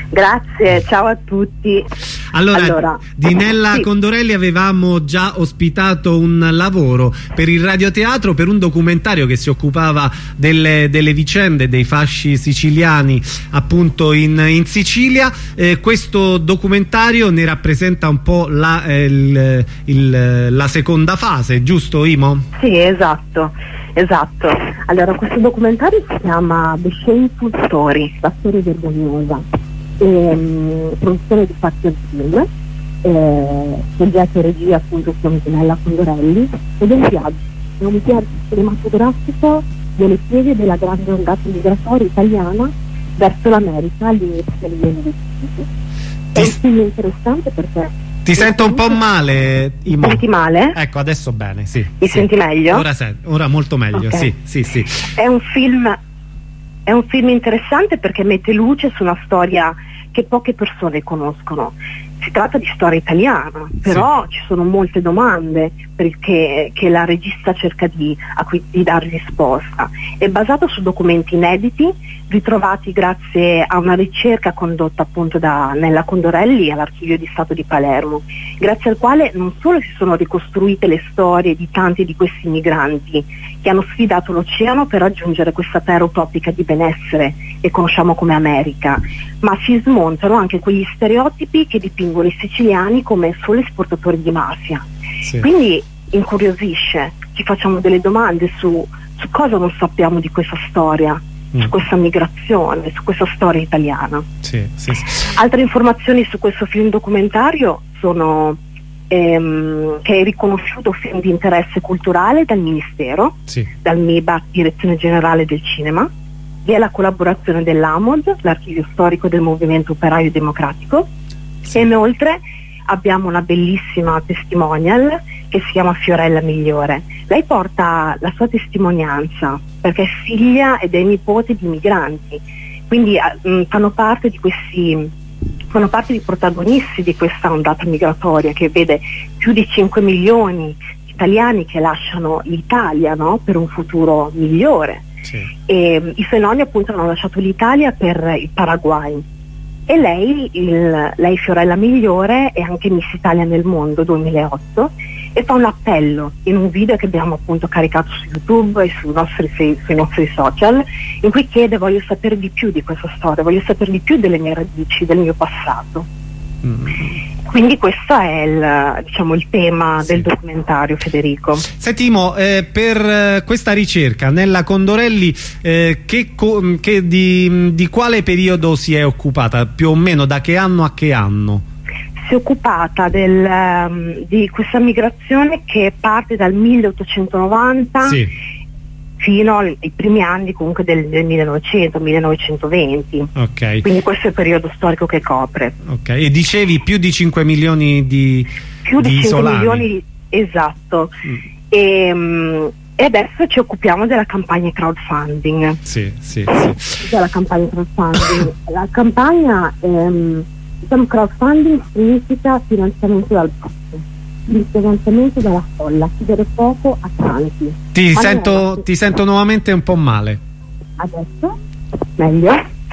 Grazie, ciao a tutti. Allora, allora di Nella sì. Condorelli avevamo già ospitato un lavoro per il radioteatro, per un documentario che si occupava delle, delle vicende dei fasci siciliani appunto in, in Sicilia. Eh, questo documentario ne rappresenta un po' la, eh, il, il, la seconda fase, giusto Imo? Sì, esatto, esatto. Allora, questo documentario si chiama The Shameful Story, la storia vergognosa. Ehm, produzione di Factor Film, eh, soggetto e regia appunto con Nella Condorelli, ed è un viaggio, è un viaggio cinematografico delle pieghe della grande ondata migratoria italiana verso l'America all'inizio degli anni venti. È un film interessante perché ti sento un po' male, Imo. Senti male? Ecco, adesso bene, sì. Mi sì. senti meglio? Ora, sen- ora molto meglio, Okay. sì, sì, sì. È un film È un film interessante perché mette luce su una storia che poche persone conoscono. Si tratta di storia italiana, però sì. Ci sono molte domande perché, che la regista cerca di, a cui, di dare risposta. È basato su documenti inediti ritrovati grazie a una ricerca condotta appunto da Nella Condorelli all'Archivio di Stato di Palermo, grazie al quale non solo si sono ricostruite le storie di tanti di questi migranti che hanno sfidato l'oceano per raggiungere questa terra utopica di benessere che conosciamo come America, ma si smontano anche quegli stereotipi che dipingono i siciliani come solo esportatori di mafia. Sì. Quindi incuriosisce, ci facciamo delle domande su, su cosa non sappiamo di questa storia, mm. su questa migrazione, su questa storia italiana. Sì, sì, sì. Altre informazioni su questo film documentario sono ehm, che è riconosciuto film di interesse culturale dal Ministero, sì. dal M I B A, Direzione Generale del Cinema. Vi è la collaborazione dell'A M O D, l'Archivio Storico del Movimento Operaio Democratico, sì. e inoltre abbiamo una bellissima testimonial che si chiama Fiorella Migliore. Lei porta la sua testimonianza perché è figlia ed è nipote di migranti, quindi mh, fanno parte di questi fanno parte di protagonisti di questa ondata migratoria che vede più di cinque milioni di italiani che lasciano l'Italia, no? Per un futuro migliore. Sì. E, i suoi nonni appunto hanno lasciato l'Italia per il Paraguay e lei, il, lei Fiorella Migliore è anche Miss Italia nel mondo duemilaotto e fa un appello in un video che abbiamo appunto caricato su YouTube e sui nostri, sui nostri social, in cui chiede: voglio sapere di più di questa storia, voglio sapere di più delle mie radici, del mio passato. Mm. Quindi questo è il, diciamo, il tema sì. del documentario, Federico. Senti Imo, eh, per eh, questa ricerca Nella Condorelli eh, che, che di, di quale periodo si è occupata? Più o meno da che anno a che anno? Si è occupata del, um, di questa migrazione che parte dal milleottocentonovanta sì. fino ai primi anni comunque del, del millenovecento millenovecentoventi. Okay. Quindi questo è il periodo storico che copre. Ok, e dicevi più di cinque milioni di più di, di cinque isolani. Milioni, esatto. Mm. E, um, e adesso ci occupiamo della campagna crowdfunding. Sì, sì, sì. Della campagna crowdfunding. La campagna ehm, diciamo crowdfunding significa finanziamento dal basso, il finanziamento dalla folla, chiedere poco a tanti. Ti sento, ti sento nuovamente un po' male. Adesso? Meglio?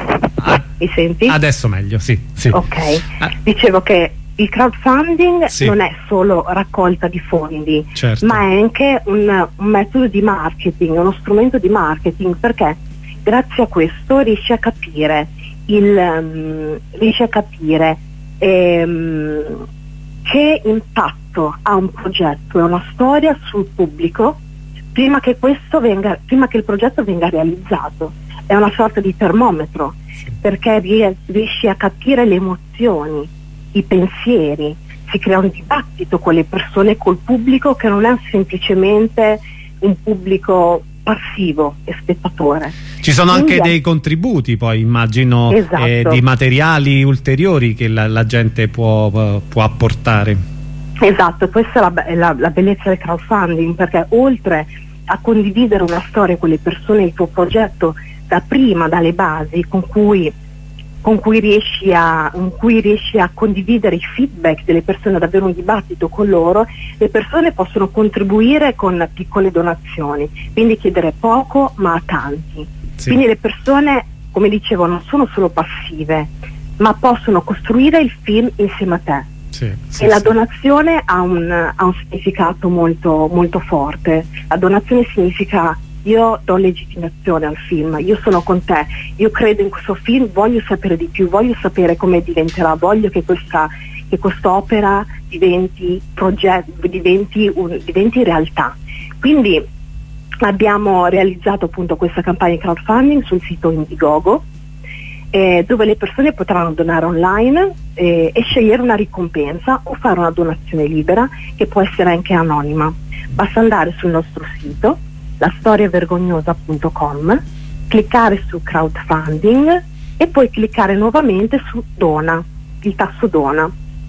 Ah, mi senti? Adesso meglio, sì, sì. Ok, ah. dicevo che il crowdfunding sì. non è solo raccolta di fondi, certo. ma è anche un, un metodo di marketing, uno strumento di marketing, perché grazie a questo riesci a capire il um, riesci a capire ehm, che impatto ha un progetto e una storia sul pubblico prima che questo venga, prima che il progetto venga realizzato. È una sorta di termometro, sì. perché riesci a capire le emozioni, i pensieri, si crea un dibattito con le persone, col pubblico, che non è semplicemente un pubblico passivo e spettatore. Ci sono Quindi anche è... dei contributi poi immagino, esatto. eh, di materiali ulteriori che la, la gente può, può apportare. Esatto, questa è la, è la, la bellezza del crowdfunding, perché oltre a condividere una storia con le persone, il tuo progetto da prima, dalle basi, con cui con cui riesci a, con cui riesci a condividere i feedback delle persone, ad avere un dibattito con loro, le persone possono contribuire con piccole donazioni, quindi chiedere poco ma a tanti. Sì. Quindi le persone, come dicevo, non sono solo passive, ma possono costruire il film insieme a te. Sì, sì, e la sì. donazione ha un, ha un significato molto, molto forte. La donazione significa: io do legittimazione al film, io sono con te, io credo in questo film, voglio sapere di più, voglio sapere come diventerà, voglio che questa che quest'opera diventi progetto, diventi, un, diventi realtà. Quindi abbiamo realizzato appunto questa campagna di crowdfunding sul sito Indiegogo, eh, dove le persone potranno donare online eh, e scegliere una ricompensa o fare una donazione libera, che può essere anche anonima. Basta andare sul nostro sito la storia vergognosa punto com, cliccare su crowdfunding e poi cliccare nuovamente su dona, il tasto dona.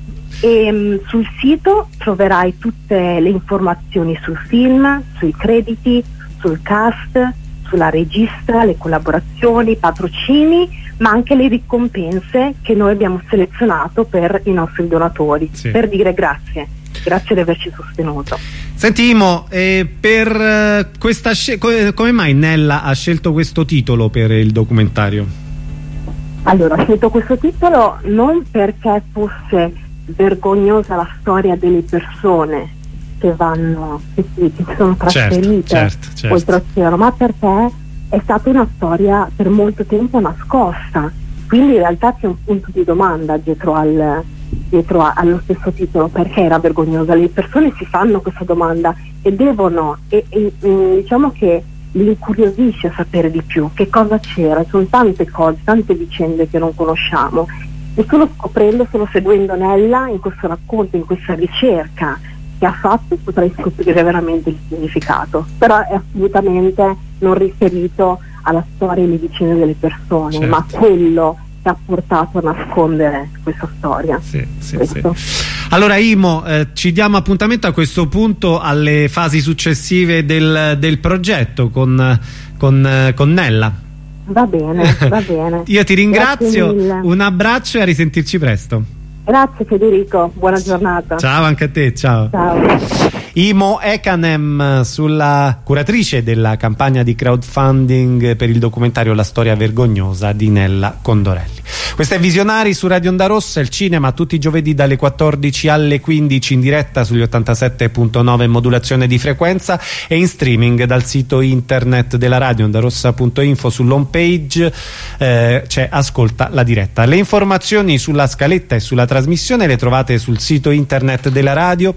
E um, sul sito troverai tutte le informazioni sul film, sui crediti, sul cast, sulla regista, le collaborazioni, i patrocini, ma anche le ricompense che noi abbiamo selezionato per i nostri donatori, sì. Per dire grazie, grazie di averci sostenuto. Senti Imo, eh, per eh, questa sce- come mai Nella ha scelto questo titolo per il documentario? Allora, ho scelto questo titolo non perché fosse vergognosa la storia delle persone che vanno, che si, che si sono trasferite certo, certo, certo. oltre oceano, ma perché è stata una storia per molto tempo nascosta, quindi in realtà c'è un punto di domanda dietro, al, dietro a, allo stesso titolo: perché era vergognosa? Le persone si fanno questa domanda e devono, e, e, e, diciamo che li incuriosisce a sapere di più, che cosa c'era. Ci sono tante cose, tante vicende che non conosciamo, e solo scoprendo, solo seguendo Nella in questo racconto, in questa ricerca che ha fatto, potrai scoprire veramente il significato. Però è assolutamente non riferito alla storia e alle vicende delle persone, certo. ma a quello che ha portato a nascondere questa storia. Sì, sì, sì. Allora Imo, eh, ci diamo appuntamento a questo punto alle fasi successive del, del progetto con, con, con Nella. Va bene, va bene. Io ti ringrazio, un abbraccio e a risentirci presto. Grazie Federico, buona giornata. Ciao anche a te, ciao. Ciao. Imo Ekanem, sulla curatrice della campagna di crowdfunding per il documentario La storia vergognosa di Nella Condorelli. Questo è Visionari su Radio Onda Rossa, il cinema tutti i giovedì dalle quattordici alle quindici in diretta sugli ottantasette punto nove modulazione di frequenza e in streaming dal sito internet della radio ondarossa punto info. Sull'home page eh, c'è Ascolta la diretta. Le informazioni sulla scaletta e sulla trasmissione le trovate sul sito internet della radio.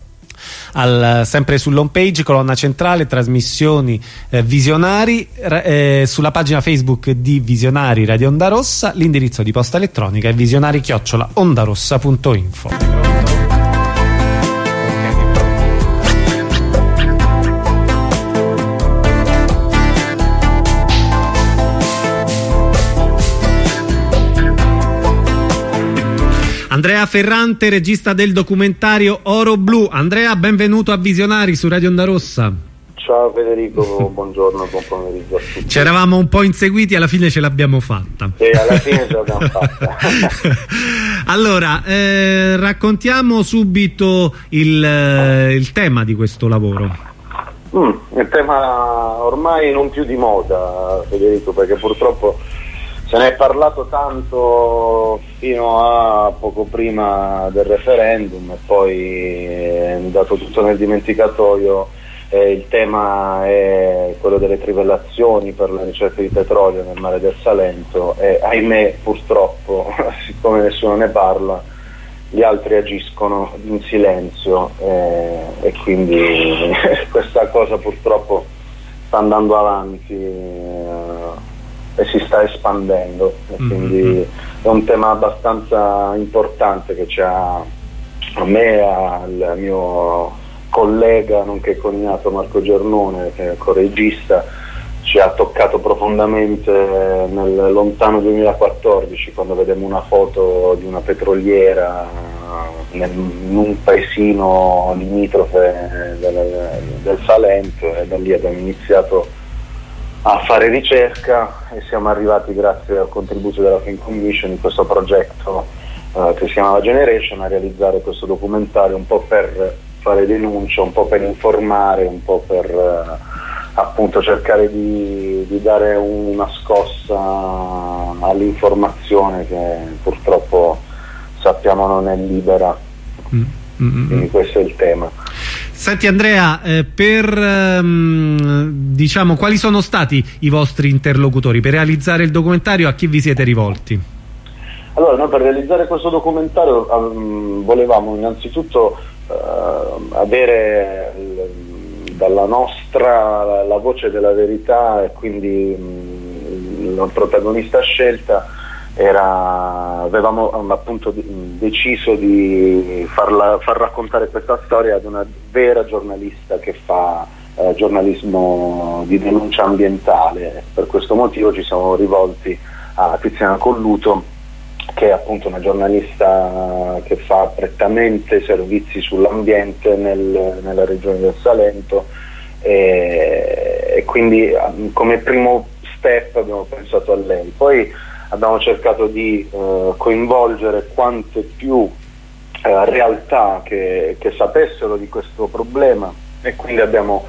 Al, sempre sull'home page, colonna centrale, trasmissioni eh, Visionari, eh, sulla pagina Facebook di Visionari Radio Onda Rossa. L'indirizzo di posta elettronica è visionari chiocciola ondarossa punto info. Andrea Ferrante, regista del documentario Oro Blu. Andrea, benvenuto a Visionari su Radio Onda Rossa. Ciao Federico, buongiorno, buon pomeriggio a tutti. Ci eravamo un po' inseguiti, alla fine ce l'abbiamo fatta. Sì, alla fine ce l'abbiamo fatta. Allora, eh, raccontiamo subito il, eh, il tema di questo lavoro. Mm, il tema ormai non più di moda, Federico, perché purtroppo se ne è parlato tanto fino a poco prima del referendum e poi è andato tutto nel dimenticatoio. Eh, il tema è quello delle trivellazioni per la ricerca di petrolio nel mare del Salento e ahimè purtroppo, siccome nessuno ne parla, gli altri agiscono in silenzio eh, e quindi questa cosa purtroppo sta andando avanti eh, e si sta espandendo e quindi mm-hmm. è un tema abbastanza importante che ci ha, a me e al mio collega nonché cognato Marco Giannone, che è corregista, ci ha toccato profondamente nel lontano duemilaquattordici, quando vedemmo una foto di una petroliera nel, in un paesino limitrofe del, del Salento, e da lì abbiamo iniziato a fare ricerca e siamo arrivati, grazie al contributo della Film Commission, in questo progetto uh, che si chiamava Generation, a realizzare questo documentario un po' per fare denuncia, un po' per informare, un po' per uh, appunto cercare di, di dare una scossa all'informazione che purtroppo sappiamo non è libera. Mm, mm, quindi questo è il tema. Senti Andrea, eh, per ehm, diciamo quali sono stati i vostri interlocutori per realizzare il documentario? A chi vi siete rivolti? Allora, noi per realizzare questo documentario um, volevamo innanzitutto uh, avere il, dalla nostra la, la voce della verità, e quindi um, la protagonista scelta era, avevamo um, appunto deciso di farla, far raccontare questa storia ad una vera giornalista che fa uh, giornalismo di denuncia ambientale. Per questo motivo ci siamo rivolti a Tiziana Colluto, che è appunto una giornalista che fa prettamente servizi sull'ambiente nel, nella regione del Salento, e, e quindi come primo step abbiamo pensato a lei. Poi abbiamo cercato di eh, coinvolgere quante più eh, realtà che, che sapessero di questo problema, e quindi abbiamo,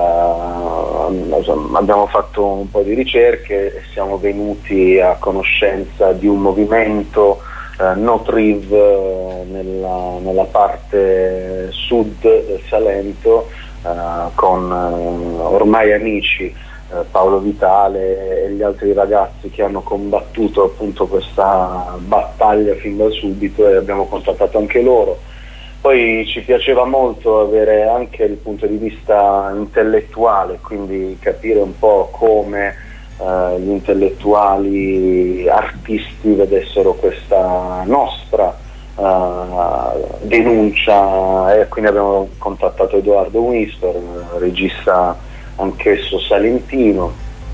eh, abbiamo fatto un po' di ricerche e siamo venuti a conoscenza di un movimento eh, No Triv eh, nella, nella parte sud del Salento, eh, con eh, ormai amici, Paolo Vitale e gli altri ragazzi che hanno combattuto appunto questa battaglia fin da subito, e abbiamo contattato anche loro. Poi ci piaceva molto avere anche il punto di vista intellettuale, quindi capire un po' come eh, gli intellettuali artisti vedessero questa nostra eh, denuncia, e quindi abbiamo contattato Edoardo Whisper, regista anch'esso salentino,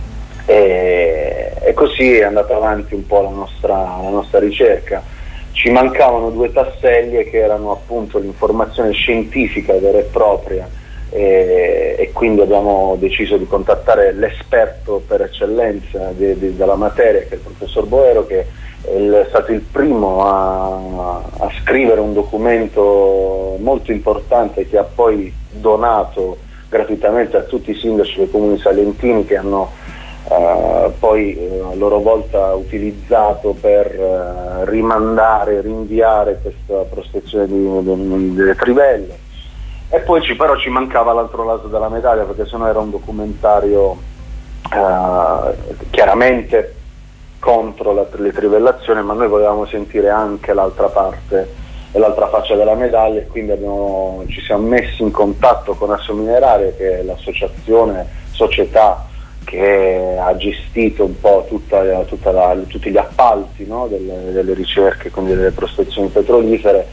e, e così è andata avanti un po' la nostra, la nostra ricerca. Ci mancavano due tasselli, che erano appunto l'informazione scientifica vera e propria, e, e quindi abbiamo deciso di contattare l'esperto per eccellenza de, de, della materia, che è il professor Boero, che è, il, è stato il primo a, a scrivere un documento molto importante, che ha poi donato gratuitamente a tutti i sindaci dei comuni salentini, che hanno uh, poi uh, a loro volta utilizzato per uh, rimandare, rinviare questa prospezione di, di, delle trivelle. E poi ci, però ci mancava l'altro lato della medaglia, perché sennò era un documentario uh, chiaramente contro la, le trivellazioni, ma noi volevamo sentire anche l'altra parte e l'altra faccia della medaglia, e quindi abbiamo, ci siamo messi in contatto con Asso Minerarie, che è l'associazione, società che ha gestito un po' tutta, tutta la, tutti gli appalti, no, delle, delle ricerche, quindi delle prospezioni petrolifere,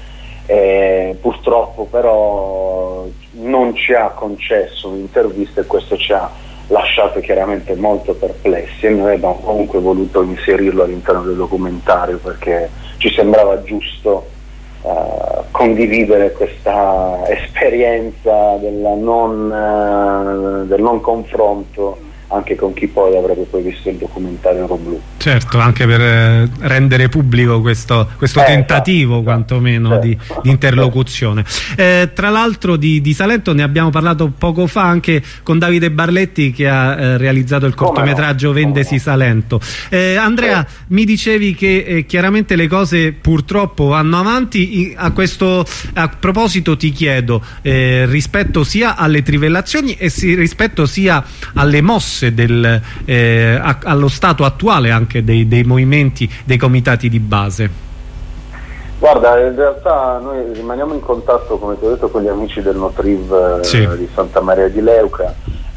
e purtroppo però non ci ha concesso un'intervista, e questo ci ha lasciato chiaramente molto perplessi, e noi abbiamo comunque voluto inserirlo all'interno del documentario, perché ci sembrava giusto Uh, condividere questa esperienza della non, uh, del non confronto anche con chi poi avrebbe poi visto il documentario Oro Blu. Certo, anche per eh, rendere pubblico questo, questo eh, tentativo esatto, quantomeno certo. di, di interlocuzione. Eh, tra l'altro di, di Salento ne abbiamo parlato poco fa anche con Davide Barletti, che ha eh, realizzato il cortometraggio no, Vendesi no. Salento. Eh, Andrea, sì. mi dicevi che eh, chiaramente le cose purtroppo vanno avanti. A questo a proposito ti chiedo, eh, rispetto sia alle trivellazioni e si, rispetto sia alle mosse Del, eh, a, allo stato attuale anche dei, dei movimenti, dei comitati di base. Guarda, in realtà noi rimaniamo in contatto, come ti ho detto, con gli amici del Notriv eh, sì. di Santa Maria di Leuca,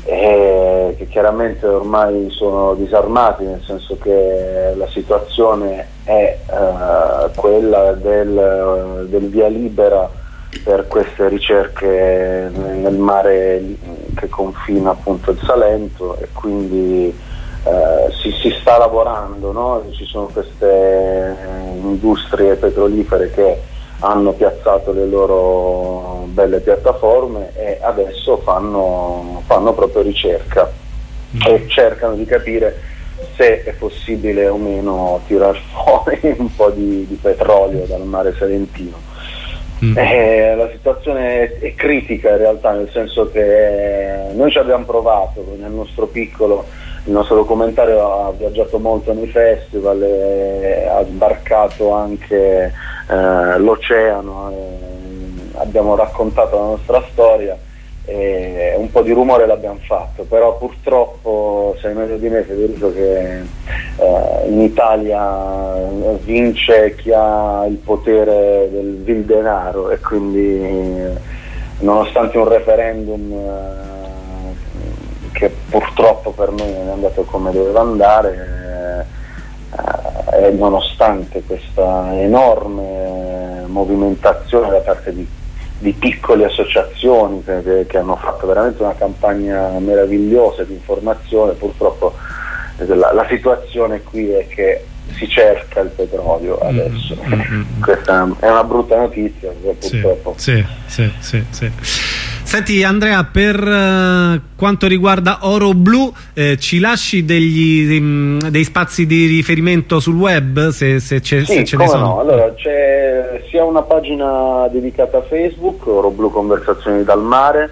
eh, che chiaramente ormai sono disarmati, nel senso che la situazione è eh, quella del, del via libera per queste ricerche nel mare che confina appunto il Salento, e quindi eh, si, si sta lavorando, no? Ci sono queste industrie petrolifere che hanno piazzato le loro belle piattaforme, e adesso fanno, fanno proprio ricerca e cercano di capire se è possibile o meno tirar fuori un po' di, di petrolio dal mare salentino. Mm. Eh, la situazione è, è critica in realtà, nel senso che noi ci abbiamo provato nel nostro piccolo, il nostro documentario ha viaggiato molto nei festival, e ha sbarcato anche eh, l'oceano, eh, abbiamo raccontato la nostra storia e un po' di rumore l'abbiamo fatto, però purtroppo sai meglio di me, Federico, che eh, in Italia vince chi ha il potere del vil denaro, e quindi nonostante un referendum eh, che purtroppo per noi non è andato come doveva andare, eh, e nonostante questa enorme movimentazione da parte di di piccole associazioni che, che hanno fatto veramente una campagna meravigliosa di informazione, purtroppo la, la situazione qui è che si cerca il petrolio adesso. Mm, mm, mm. Questa è una brutta notizia, purtroppo. Sì, sì, sì, sì, sì. Senti Andrea, per uh, quanto riguarda Oro Blu, eh, ci lasci degli, dei, dei spazi di riferimento sul web, se, se, sì, se ce ne sono? No. Allora, c'è sia una pagina dedicata a Facebook, Oro Blu Conversazioni dal Mare,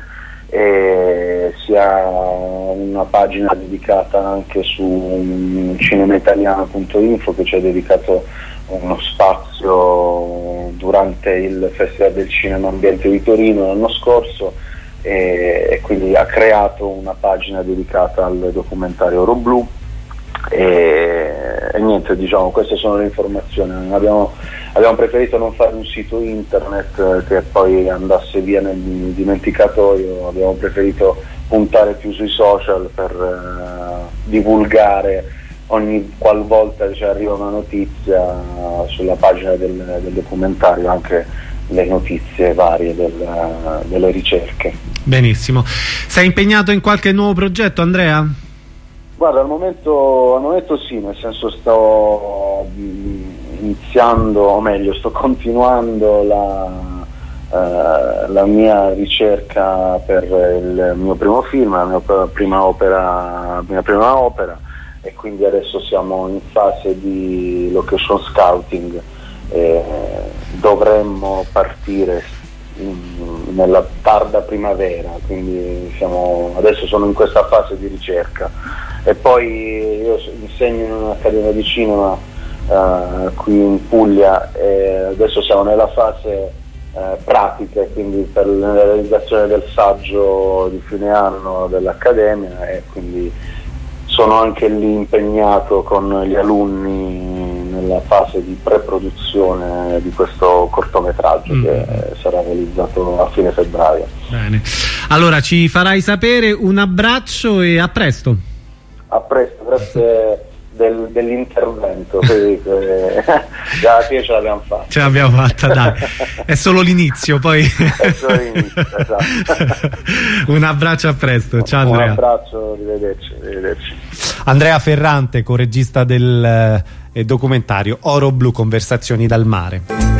e sia una pagina dedicata anche su cinemaitaliano punto info, che ci ha dedicato uno spazio durante il Festival del Cinema Ambiente di Torino l'anno scorso, e, e quindi ha creato una pagina dedicata al documentario Oro Blu, e, e niente, diciamo, queste sono le informazioni. Abbiamo, abbiamo preferito non fare un sito internet che poi andasse via nel dimenticatoio, abbiamo preferito puntare più sui social per eh, divulgare ogni qualvolta ci arriva una notizia sulla pagina del, del documentario, anche le notizie varie del, delle ricerche. Benissimo. Sei impegnato in qualche nuovo progetto, Andrea? Guarda, al momento, al momento sì, nel senso sto iniziando, o meglio sto continuando la, eh, la mia ricerca per il mio primo film, la mia prima opera, la mia prima opera e quindi adesso siamo in fase di location scouting, eh, dovremmo partire in, nella tarda primavera, quindi siamo, adesso sono in questa fase di ricerca, e poi io insegno in un'accademia di cinema eh, qui in Puglia, e adesso siamo nella fase eh, pratica, quindi per la realizzazione del saggio di fine anno dell'accademia, e quindi sono anche lì impegnato con gli alunni nella fase di pre-produzione di questo cortometraggio mm. che sarà realizzato a fine febbraio. Bene, allora ci farai sapere, un abbraccio e a presto. A presto, grazie del, dell'intervento, già la ce l'abbiamo fatta. Ce l'abbiamo fatta, dai. È solo l'inizio, poi. È solo l'inizio, esatto. Un abbraccio, a presto, ciao Andrea. Un abbraccio, arrivederci, arrivederci. Andrea Ferrante, co-regista del eh, documentario Oro Blu, Conversazioni dal Mare.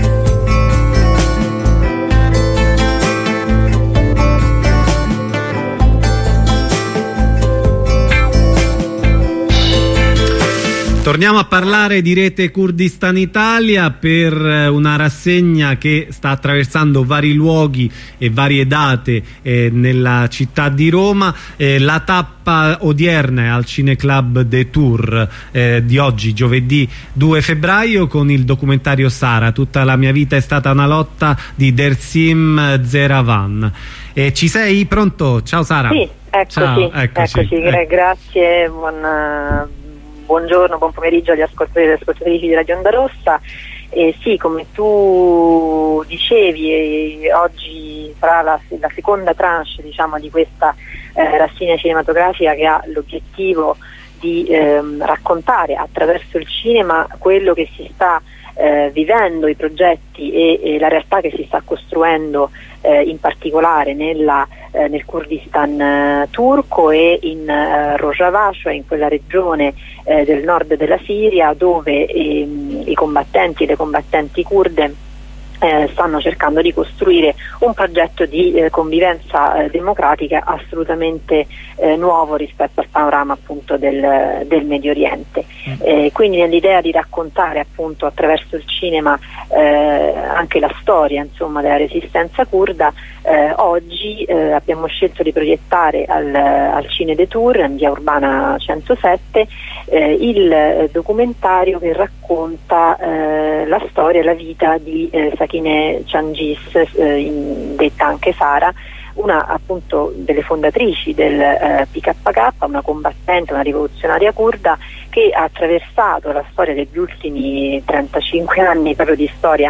Torniamo a parlare di Rete Kurdistan Italia per una rassegna che sta attraversando vari luoghi e varie date eh, nella città di Roma. Eh, la tappa odierna è al Cineclub de Tours eh, di oggi, giovedì due febbraio, con il documentario Sara, tutta la mia vita è stata una lotta di Dersim Zeravan. Eh, ci sei? Pronto? Ciao Sara. Sì, eccoci, Ciao, eccoci. eccoci. Eh. Grazie, buon... buongiorno, buon pomeriggio agli ascoltatori e alle ascoltatrici di Radio Onda Rossa. Eh, sì, come tu dicevi, eh, oggi sarà la, la seconda tranche, diciamo, di questa eh, rassegna cinematografica che ha l'obiettivo di ehm, raccontare attraverso il cinema quello che si sta eh, vivendo, i progetti e, e la realtà che si sta costruendo eh, in particolare nella, eh, nel Kurdistan eh, turco e in eh, Rojava, cioè in quella regione eh, del nord della Siria dove ehm, i combattenti e le combattenti kurde Eh, stanno cercando di costruire un progetto di eh, convivenza eh, democratica assolutamente eh, nuovo rispetto al panorama appunto del, del Medio Oriente. Eh, quindi nell'idea di raccontare appunto attraverso il cinema eh, anche la storia insomma della resistenza curda, eh, oggi eh, abbiamo scelto di proiettare al, al Cine de Tour in via Urbana centosette eh, il eh, documentario che racconta eh, la storia e la vita di eh, Sakineh Changiz, eh, in, detta anche Sara, una appunto delle fondatrici del eh, P K K, una combattente, una rivoluzionaria curda che ha attraversato la storia degli ultimi trentacinque anni proprio di storia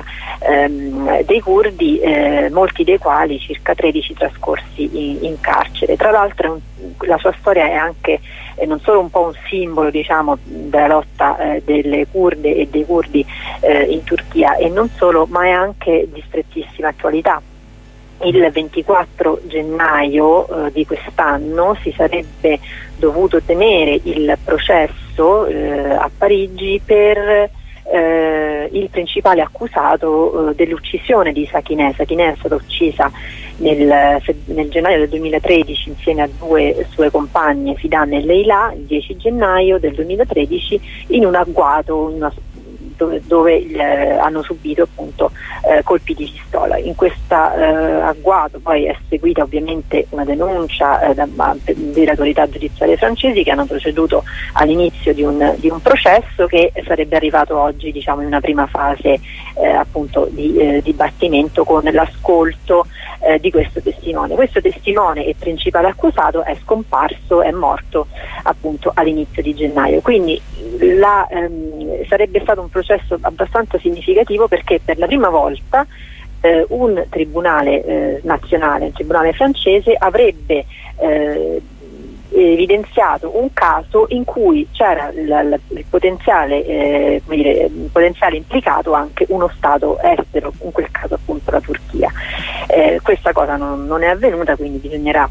ehm, dei curdi, eh, molti dei quali, circa tredici, trascorsi in, in carcere. Tra l'altro la sua storia è anche eh, non solo un po' un simbolo diciamo della lotta eh, delle kurde e dei curdi eh, in Turchia e non solo, ma è anche di strettissima attualità. Il ventiquattro gennaio eh, di quest'anno si sarebbe dovuto tenere il processo eh, a Parigi per eh, il principale accusato eh, dell'uccisione di Sakineh. Sakineh è stata uccisa nel, nel gennaio del duemilatredici insieme a due sue compagne, Fidan e Leila, il dieci gennaio del duemilatredici in un agguato, in una dove, dove eh, hanno subito appunto eh, colpi di pistola. In questo eh, agguato poi è seguita ovviamente una denuncia eh, da, delle autorità giudiziarie francesi che hanno proceduto all'inizio di un, di un processo che sarebbe arrivato oggi diciamo in una prima fase eh, appunto di eh, dibattimento con l'ascolto eh, di questo testimone. Questo testimone e principale accusato è scomparso, è morto appunto all'inizio di gennaio, quindi la, ehm, sarebbe stato un processo abbastanza significativo perché per la prima volta eh, un tribunale eh, nazionale, un tribunale francese avrebbe eh, evidenziato un caso in cui c'era il, il potenziale eh, come dire, il potenziale implicato anche uno Stato estero, in quel caso appunto la Turchia. Eh, questa cosa non, non è avvenuta, quindi bisognerà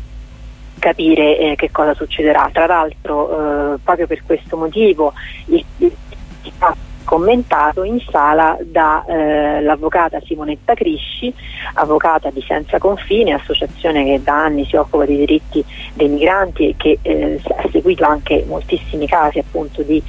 capire eh, che cosa succederà. Tra l'altro eh, proprio per questo motivo il, il, il commentato in sala da eh, l'avvocata Simonetta Crisci, avvocata di Senza Confine, associazione che da anni si occupa dei diritti dei migranti e che eh, ha seguito anche moltissimi casi appunto di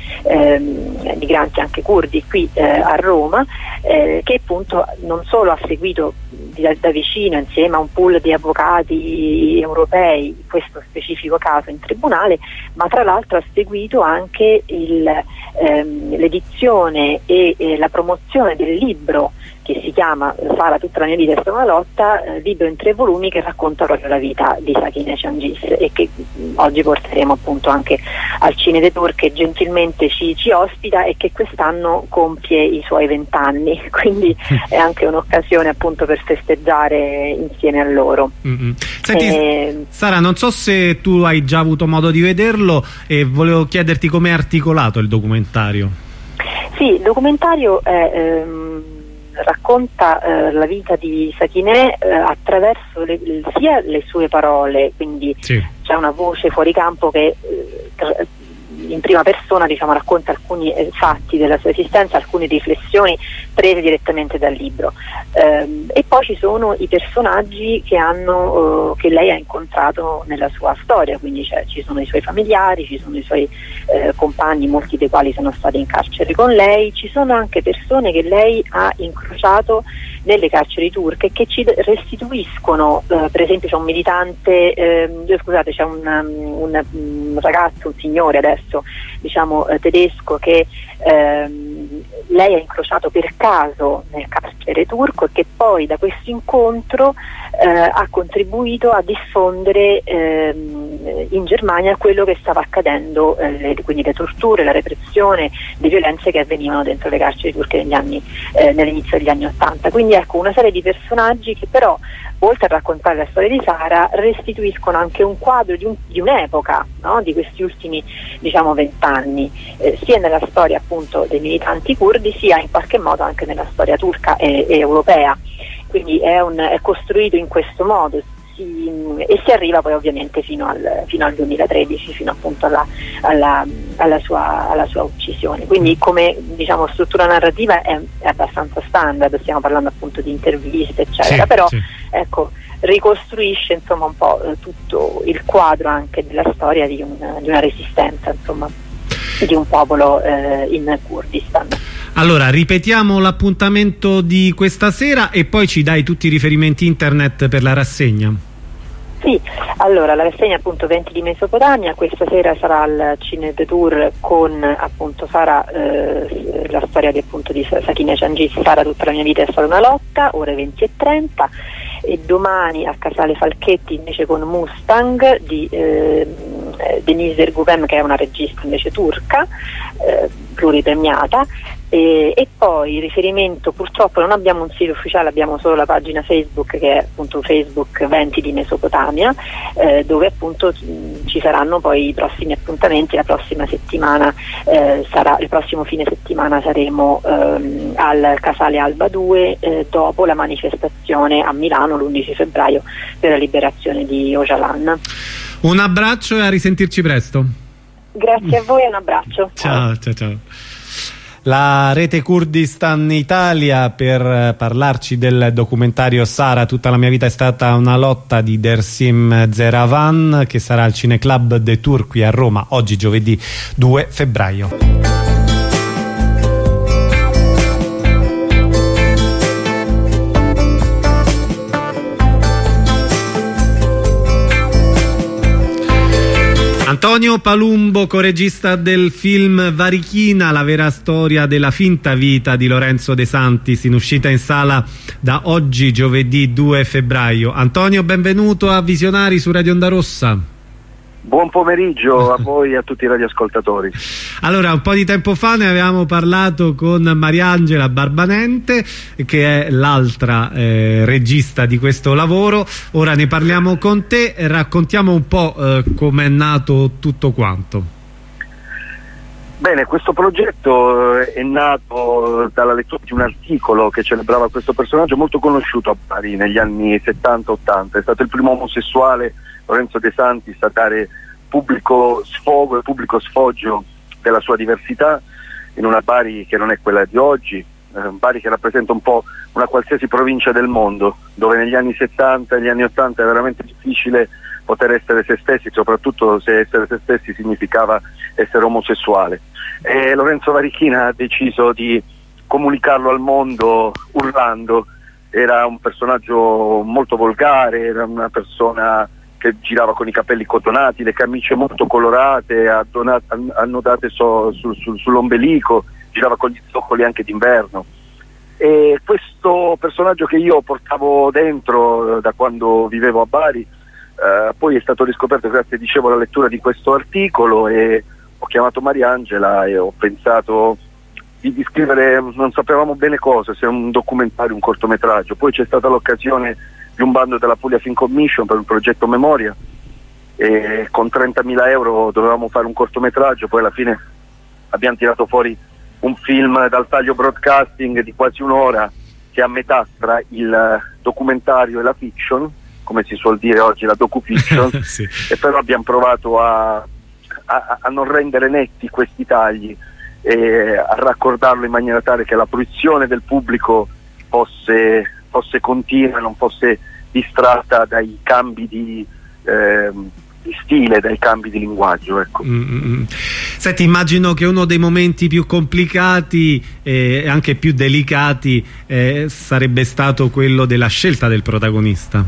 ehm, migranti anche curdi qui eh, a Roma, eh, che appunto non solo ha seguito da, da vicino insieme a un pool di avvocati europei questo specifico caso in tribunale, ma tra l'altro ha seguito anche il, ehm, l'edizione e eh, la promozione del libro che si chiama Sara, tutta la mia vita è stata una lotta, eh, libro in tre volumi che racconta proprio la vita di Sakineh Changiz e che mh, oggi porteremo appunto anche al Cine de Tour, che gentilmente ci, ci ospita e che quest'anno compie i suoi vent'anni, quindi è anche un'occasione appunto per festeggiare insieme a loro. Mm-hmm. Senti, eh, Sara, non so se tu hai già avuto modo di vederlo e volevo chiederti com'è articolato il documentario. Sì, il documentario è, ehm, racconta eh, la vita di Sakineh eh, attraverso le, sia le sue parole, quindi sì, c'è una voce fuori campo che eh, tra, in prima persona diciamo racconta alcuni eh, fatti della sua esistenza, alcune riflessioni prese direttamente dal libro, ehm, e poi ci sono i personaggi che, hanno, eh, che lei ha incontrato nella sua storia, quindi cioè, ci sono i suoi familiari, ci sono i suoi eh, compagni, molti dei quali sono stati in carcere con lei, ci sono anche persone che lei ha incrociato nelle carceri turche che ci restituiscono, eh, per esempio c'è un militante, eh, scusate c'è un, un, un ragazzo, un signore adesso diciamo eh, tedesco che ehm, lei ha incrociato per caso nel carcere turco e che poi da questo incontro eh, ha contribuito a diffondere ehm, in Germania quello che stava accadendo, eh, le, quindi le torture, la repressione, le violenze che avvenivano dentro le carceri turche negli anni, eh, nell'inizio degli anni Ottanta. Quindi ecco una serie di personaggi che però, oltre a raccontare la storia di Sara, restituiscono anche un quadro di, un, di un'epoca, no? Di questi ultimi diciamo vent'anni, eh, sia nella storia appunto dei militanti curdi, sia in qualche modo anche nella storia turca e, e europea. Quindi è, un, è costruito in questo modo si, e si arriva poi ovviamente fino al, fino al duemilatredici, fino appunto alla, alla alla, sua, alla sua uccisione. Quindi come diciamo struttura narrativa è, è abbastanza standard, stiamo parlando appunto di interviste eccetera, sì, però sì. ecco, ricostruisce insomma un po' eh, tutto il quadro anche della storia di, un, di una resistenza insomma di un popolo eh, in Kurdistan. Allora ripetiamo l'appuntamento di questa sera e poi ci dai tutti i riferimenti internet per la rassegna. Sì, allora la rassegna appunto venti di Mesopotamia, questa sera sarà al Cine de Tour con appunto Sara, eh, la storia di, appunto, di Sakineh Changis, Sara tutta la mia vita è stata una lotta, ore venti e trenta, e domani a Casale Falchetti invece con Mustang di eh, Denise Ergüven, che è una regista invece turca, eh, pluripremiata. E, e poi riferimento, purtroppo non abbiamo un sito ufficiale, abbiamo solo la pagina Facebook che è appunto Facebook venti di Mesopotamia, eh, dove appunto mh, ci saranno poi i prossimi appuntamenti. La prossima settimana eh, sarà, il prossimo fine settimana saremo ehm, al Casale Alba due, eh, dopo la manifestazione a Milano l'undici febbraio per la liberazione di Öcalan. Un abbraccio e a risentirci presto. Grazie a voi e un abbraccio. Ciao ciao ciao. La rete Kurdistan Italia per parlarci del documentario Sara, tutta la mia vita è stata una lotta di Dersim Zeravan, che sarà al Cineclub de Tour qui a Roma oggi giovedì due febbraio. Antonio Palumbo, coregista del film Varichina, la vera storia della finta vita di Lorenzo De Santis, in uscita in sala da oggi giovedì due febbraio. Antonio, benvenuto a Visionari su Radio Onda Rossa. Buon pomeriggio a voi e a tutti i radioascoltatori. Allora, un po' di tempo fa ne avevamo parlato con Mariangela Barbanente, che è l'altra eh, regista di questo lavoro. Ora ne parliamo con te e raccontiamo un po' eh, com'è nato tutto quanto. Bene, questo progetto è nato dalla lettura di un articolo che celebrava questo personaggio molto conosciuto a Bari negli anni settanta ottanta. È stato il primo omosessuale, Lorenzo De Santis, a dare pubblico sfogo e pubblico sfoggio della sua diversità in una Bari che non è quella di oggi, eh, Bari che rappresenta un po' una qualsiasi provincia del mondo, dove negli anni settanta e negli anni ottanta è veramente difficile poter essere se stessi, soprattutto se essere se stessi significava essere omosessuale. E Lorenzo Varichina ha deciso di comunicarlo al mondo urlando. Era un personaggio molto volgare, era una persona che girava con i capelli cotonati, le camicie molto colorate, annodate so, su, su, sull'ombelico, girava con gli zoccoli anche d'inverno. E questo personaggio che io portavo dentro da quando vivevo a Bari, eh, poi è stato riscoperto grazie, dicevo, alla lettura di questo articolo, e ho chiamato Mariangela e ho pensato di, di scrivere, non sapevamo bene cosa, se un documentario, un cortometraggio. Poi c'è stata l'occasione di un bando della Puglia Film Commission per un progetto Memoria, e con trentamila euro dovevamo fare un cortometraggio. Poi alla fine abbiamo tirato fuori un film dal taglio broadcasting di quasi un'ora, che è a metà tra il documentario e la fiction, come si suol dire oggi, la docufiction. Sì. E però abbiamo provato a, a, a non rendere netti questi tagli e a raccordarlo in maniera tale che la fruizione del pubblico fosse fosse continua, non fosse distratta dai cambi di, eh, di stile, dai cambi di linguaggio, ecco. Mm-hmm. Senti, immagino che uno dei momenti più complicati e anche più delicati eh, sarebbe stato quello della scelta del protagonista.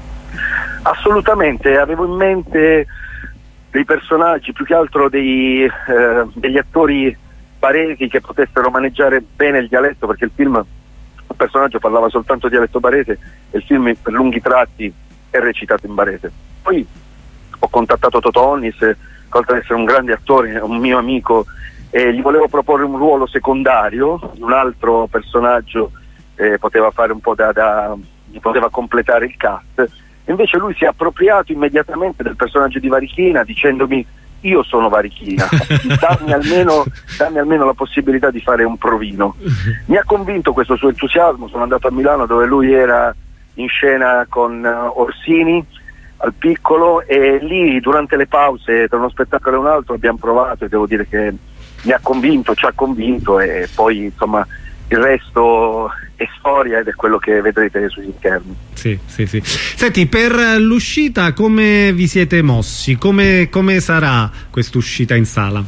Assolutamente, avevo in mente dei personaggi, più che altro dei, eh, degli attori baresi che potessero maneggiare bene il dialetto, perché il film, il personaggio parlava soltanto dialetto barese e il film per lunghi tratti è recitato in barese. Poi ho contattato Totò Onnis, che oltre ad essere un grande attore è un mio amico, e gli volevo proporre un ruolo secondario, un altro personaggio eh, poteva fare un po' da, da gli poteva completare il cast. Invece lui si è appropriato immediatamente del personaggio di Varichina, dicendomi: io sono Varichina, dammi almeno, dammi almeno la possibilità di fare un provino. Mi ha convinto questo suo entusiasmo. Sono andato a Milano, dove lui era in scena con uh, Orsini, al Piccolo, e lì durante le pause tra uno spettacolo e un altro abbiamo provato e devo dire che mi ha convinto, ci ha convinto, e poi insomma il resto è storia ed è quello che vedrete sugli schermi. Sì, sì, sì. Senti, per l'uscita come vi siete mossi? Come, come sarà quest'uscita in sala?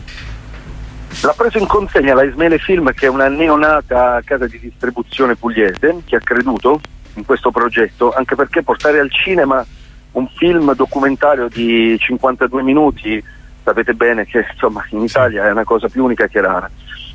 L'ha preso in consegna la Ismele Film, che è una neonata casa di distribuzione pugliese che ha creduto in questo progetto, anche perché portare al cinema un film documentario di cinquantadue minuti, sapete bene che insomma in Italia è una cosa più unica che rara.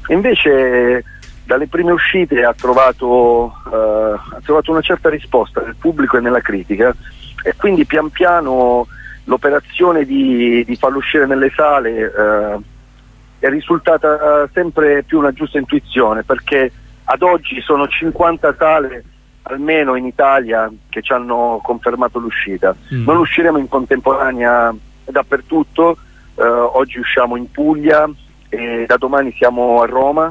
Invece dalle prime uscite ha trovato, uh, ha trovato una certa risposta nel pubblico e nella critica, e quindi pian piano l'operazione di, di farlo uscire nelle sale uh, è risultata sempre più una giusta intuizione, perché ad oggi sono cinquanta sale almeno in Italia che ci hanno confermato l'uscita. Mm. Non usciremo in contemporanea dappertutto, uh, oggi usciamo in Puglia e da domani siamo a Roma,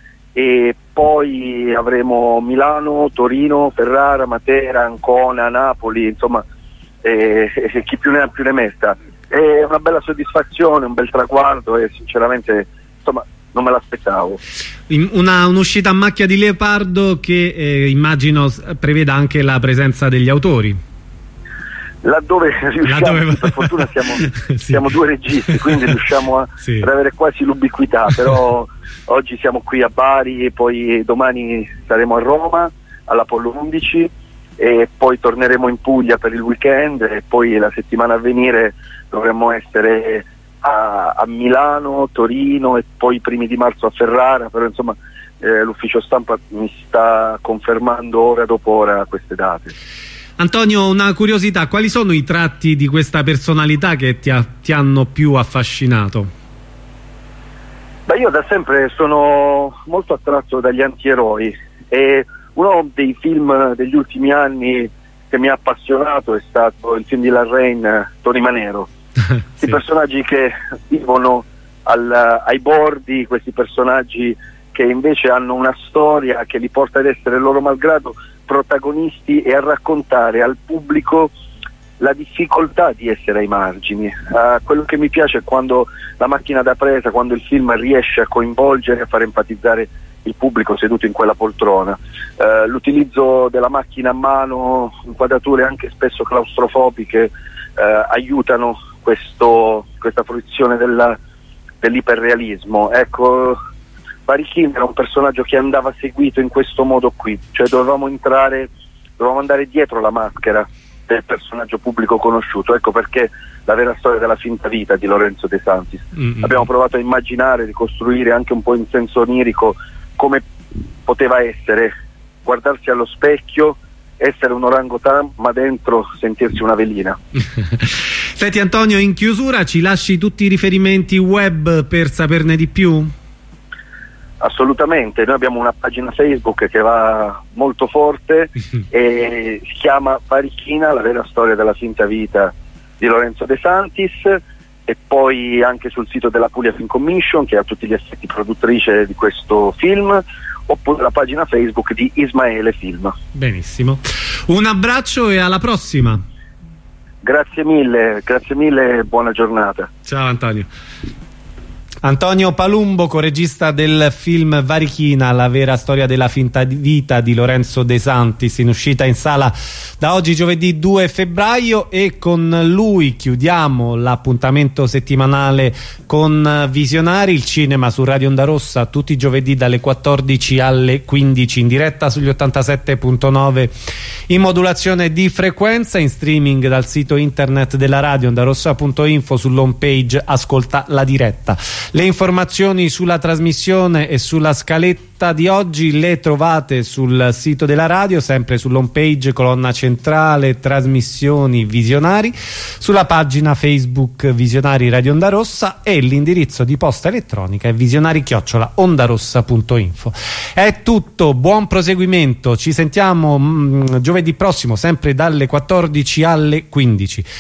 e poi avremo Milano, Torino, Ferrara, Matera, Ancona, Napoli, insomma eh, eh, chi più ne ha più ne metta. È una bella soddisfazione, un bel traguardo, e sinceramente insomma non me l'aspettavo. Una, un'uscita a macchia di leopardo che eh, immagino preveda anche la presenza degli autori. Laddove riusciamo, Laddove... per fortuna siamo, sì. siamo due registi, quindi riusciamo a, sì. ad avere quasi l'ubiquità, però oggi siamo qui a Bari, poi domani saremo a Roma all'Apollo undici, e poi torneremo in Puglia per il weekend, e poi la settimana a venire dovremmo essere a, a Milano, Torino, e poi i primi di marzo a Ferrara, però insomma eh, l'ufficio stampa mi sta confermando ora dopo ora queste date. Antonio, una curiosità, quali sono i tratti di questa personalità che ti, ha, ti hanno più affascinato? Beh, io da sempre sono molto attratto dagli antieroi, e uno dei film degli ultimi anni che mi ha appassionato è stato il film di Larrain, Tony Manero. Questi sì. personaggi che vivono al, ai bordi, questi personaggi che invece hanno una storia che li porta ad essere loro malgrado protagonisti e a raccontare al pubblico la difficoltà di essere ai margini. Uh, quello che mi piace è quando la macchina da presa, quando il film riesce a coinvolgere e a far empatizzare il pubblico seduto in quella poltrona. Uh, l'utilizzo della macchina a mano, inquadrature anche spesso claustrofobiche, uh, aiutano questo, questa fruizione della, dell'iperrealismo. Ecco, Varichin era un personaggio che andava seguito in questo modo qui, cioè dovevamo entrare, dovevamo andare dietro la maschera del personaggio pubblico conosciuto. Ecco perché la vera storia della finta vita di Lorenzo De Santis. Mm-hmm. Abbiamo provato a immaginare, ricostruire anche un po' in senso onirico come poteva essere guardarsi allo specchio, essere un orangotan, ma dentro sentirsi una velina. Senti Antonio, in chiusura ci lasci tutti i riferimenti web per saperne di più? Assolutamente, noi abbiamo una pagina Facebook che va molto forte e si chiama Varichina, la vera storia della finta vita di Lorenzo De Santis, e poi anche sul sito della Puglia Film Commission, che è a tutti gli effetti produttrice di questo film, oppure la pagina Facebook di Ismaele Film. Benissimo, un abbraccio e alla prossima. Grazie mille, grazie mille e buona giornata. Ciao Antonio. Antonio Palumbo, coregista del film Varichina, la vera storia della finta vita di Lorenzo De Santis, in uscita in sala da oggi giovedì due febbraio, e con lui chiudiamo l'appuntamento settimanale con Visionari, il cinema su Radio Onda Rossa tutti i giovedì dalle quattordici alle quindici, in diretta sugli ottantasette punto nove in modulazione di frequenza, in streaming dal sito internet della radio ondarossa punto info, sull'home page ascolta la diretta. Le informazioni sulla trasmissione e sulla scaletta di oggi le trovate sul sito della radio, sempre sull'home page, colonna centrale trasmissioni Visionari, sulla pagina Facebook Visionari Radio Onda Rossa, e l'indirizzo di posta elettronica è visionari chiocciola ondarossa punto info. È tutto, buon proseguimento, ci sentiamo mh, giovedì prossimo sempre dalle quattordici alle quindici.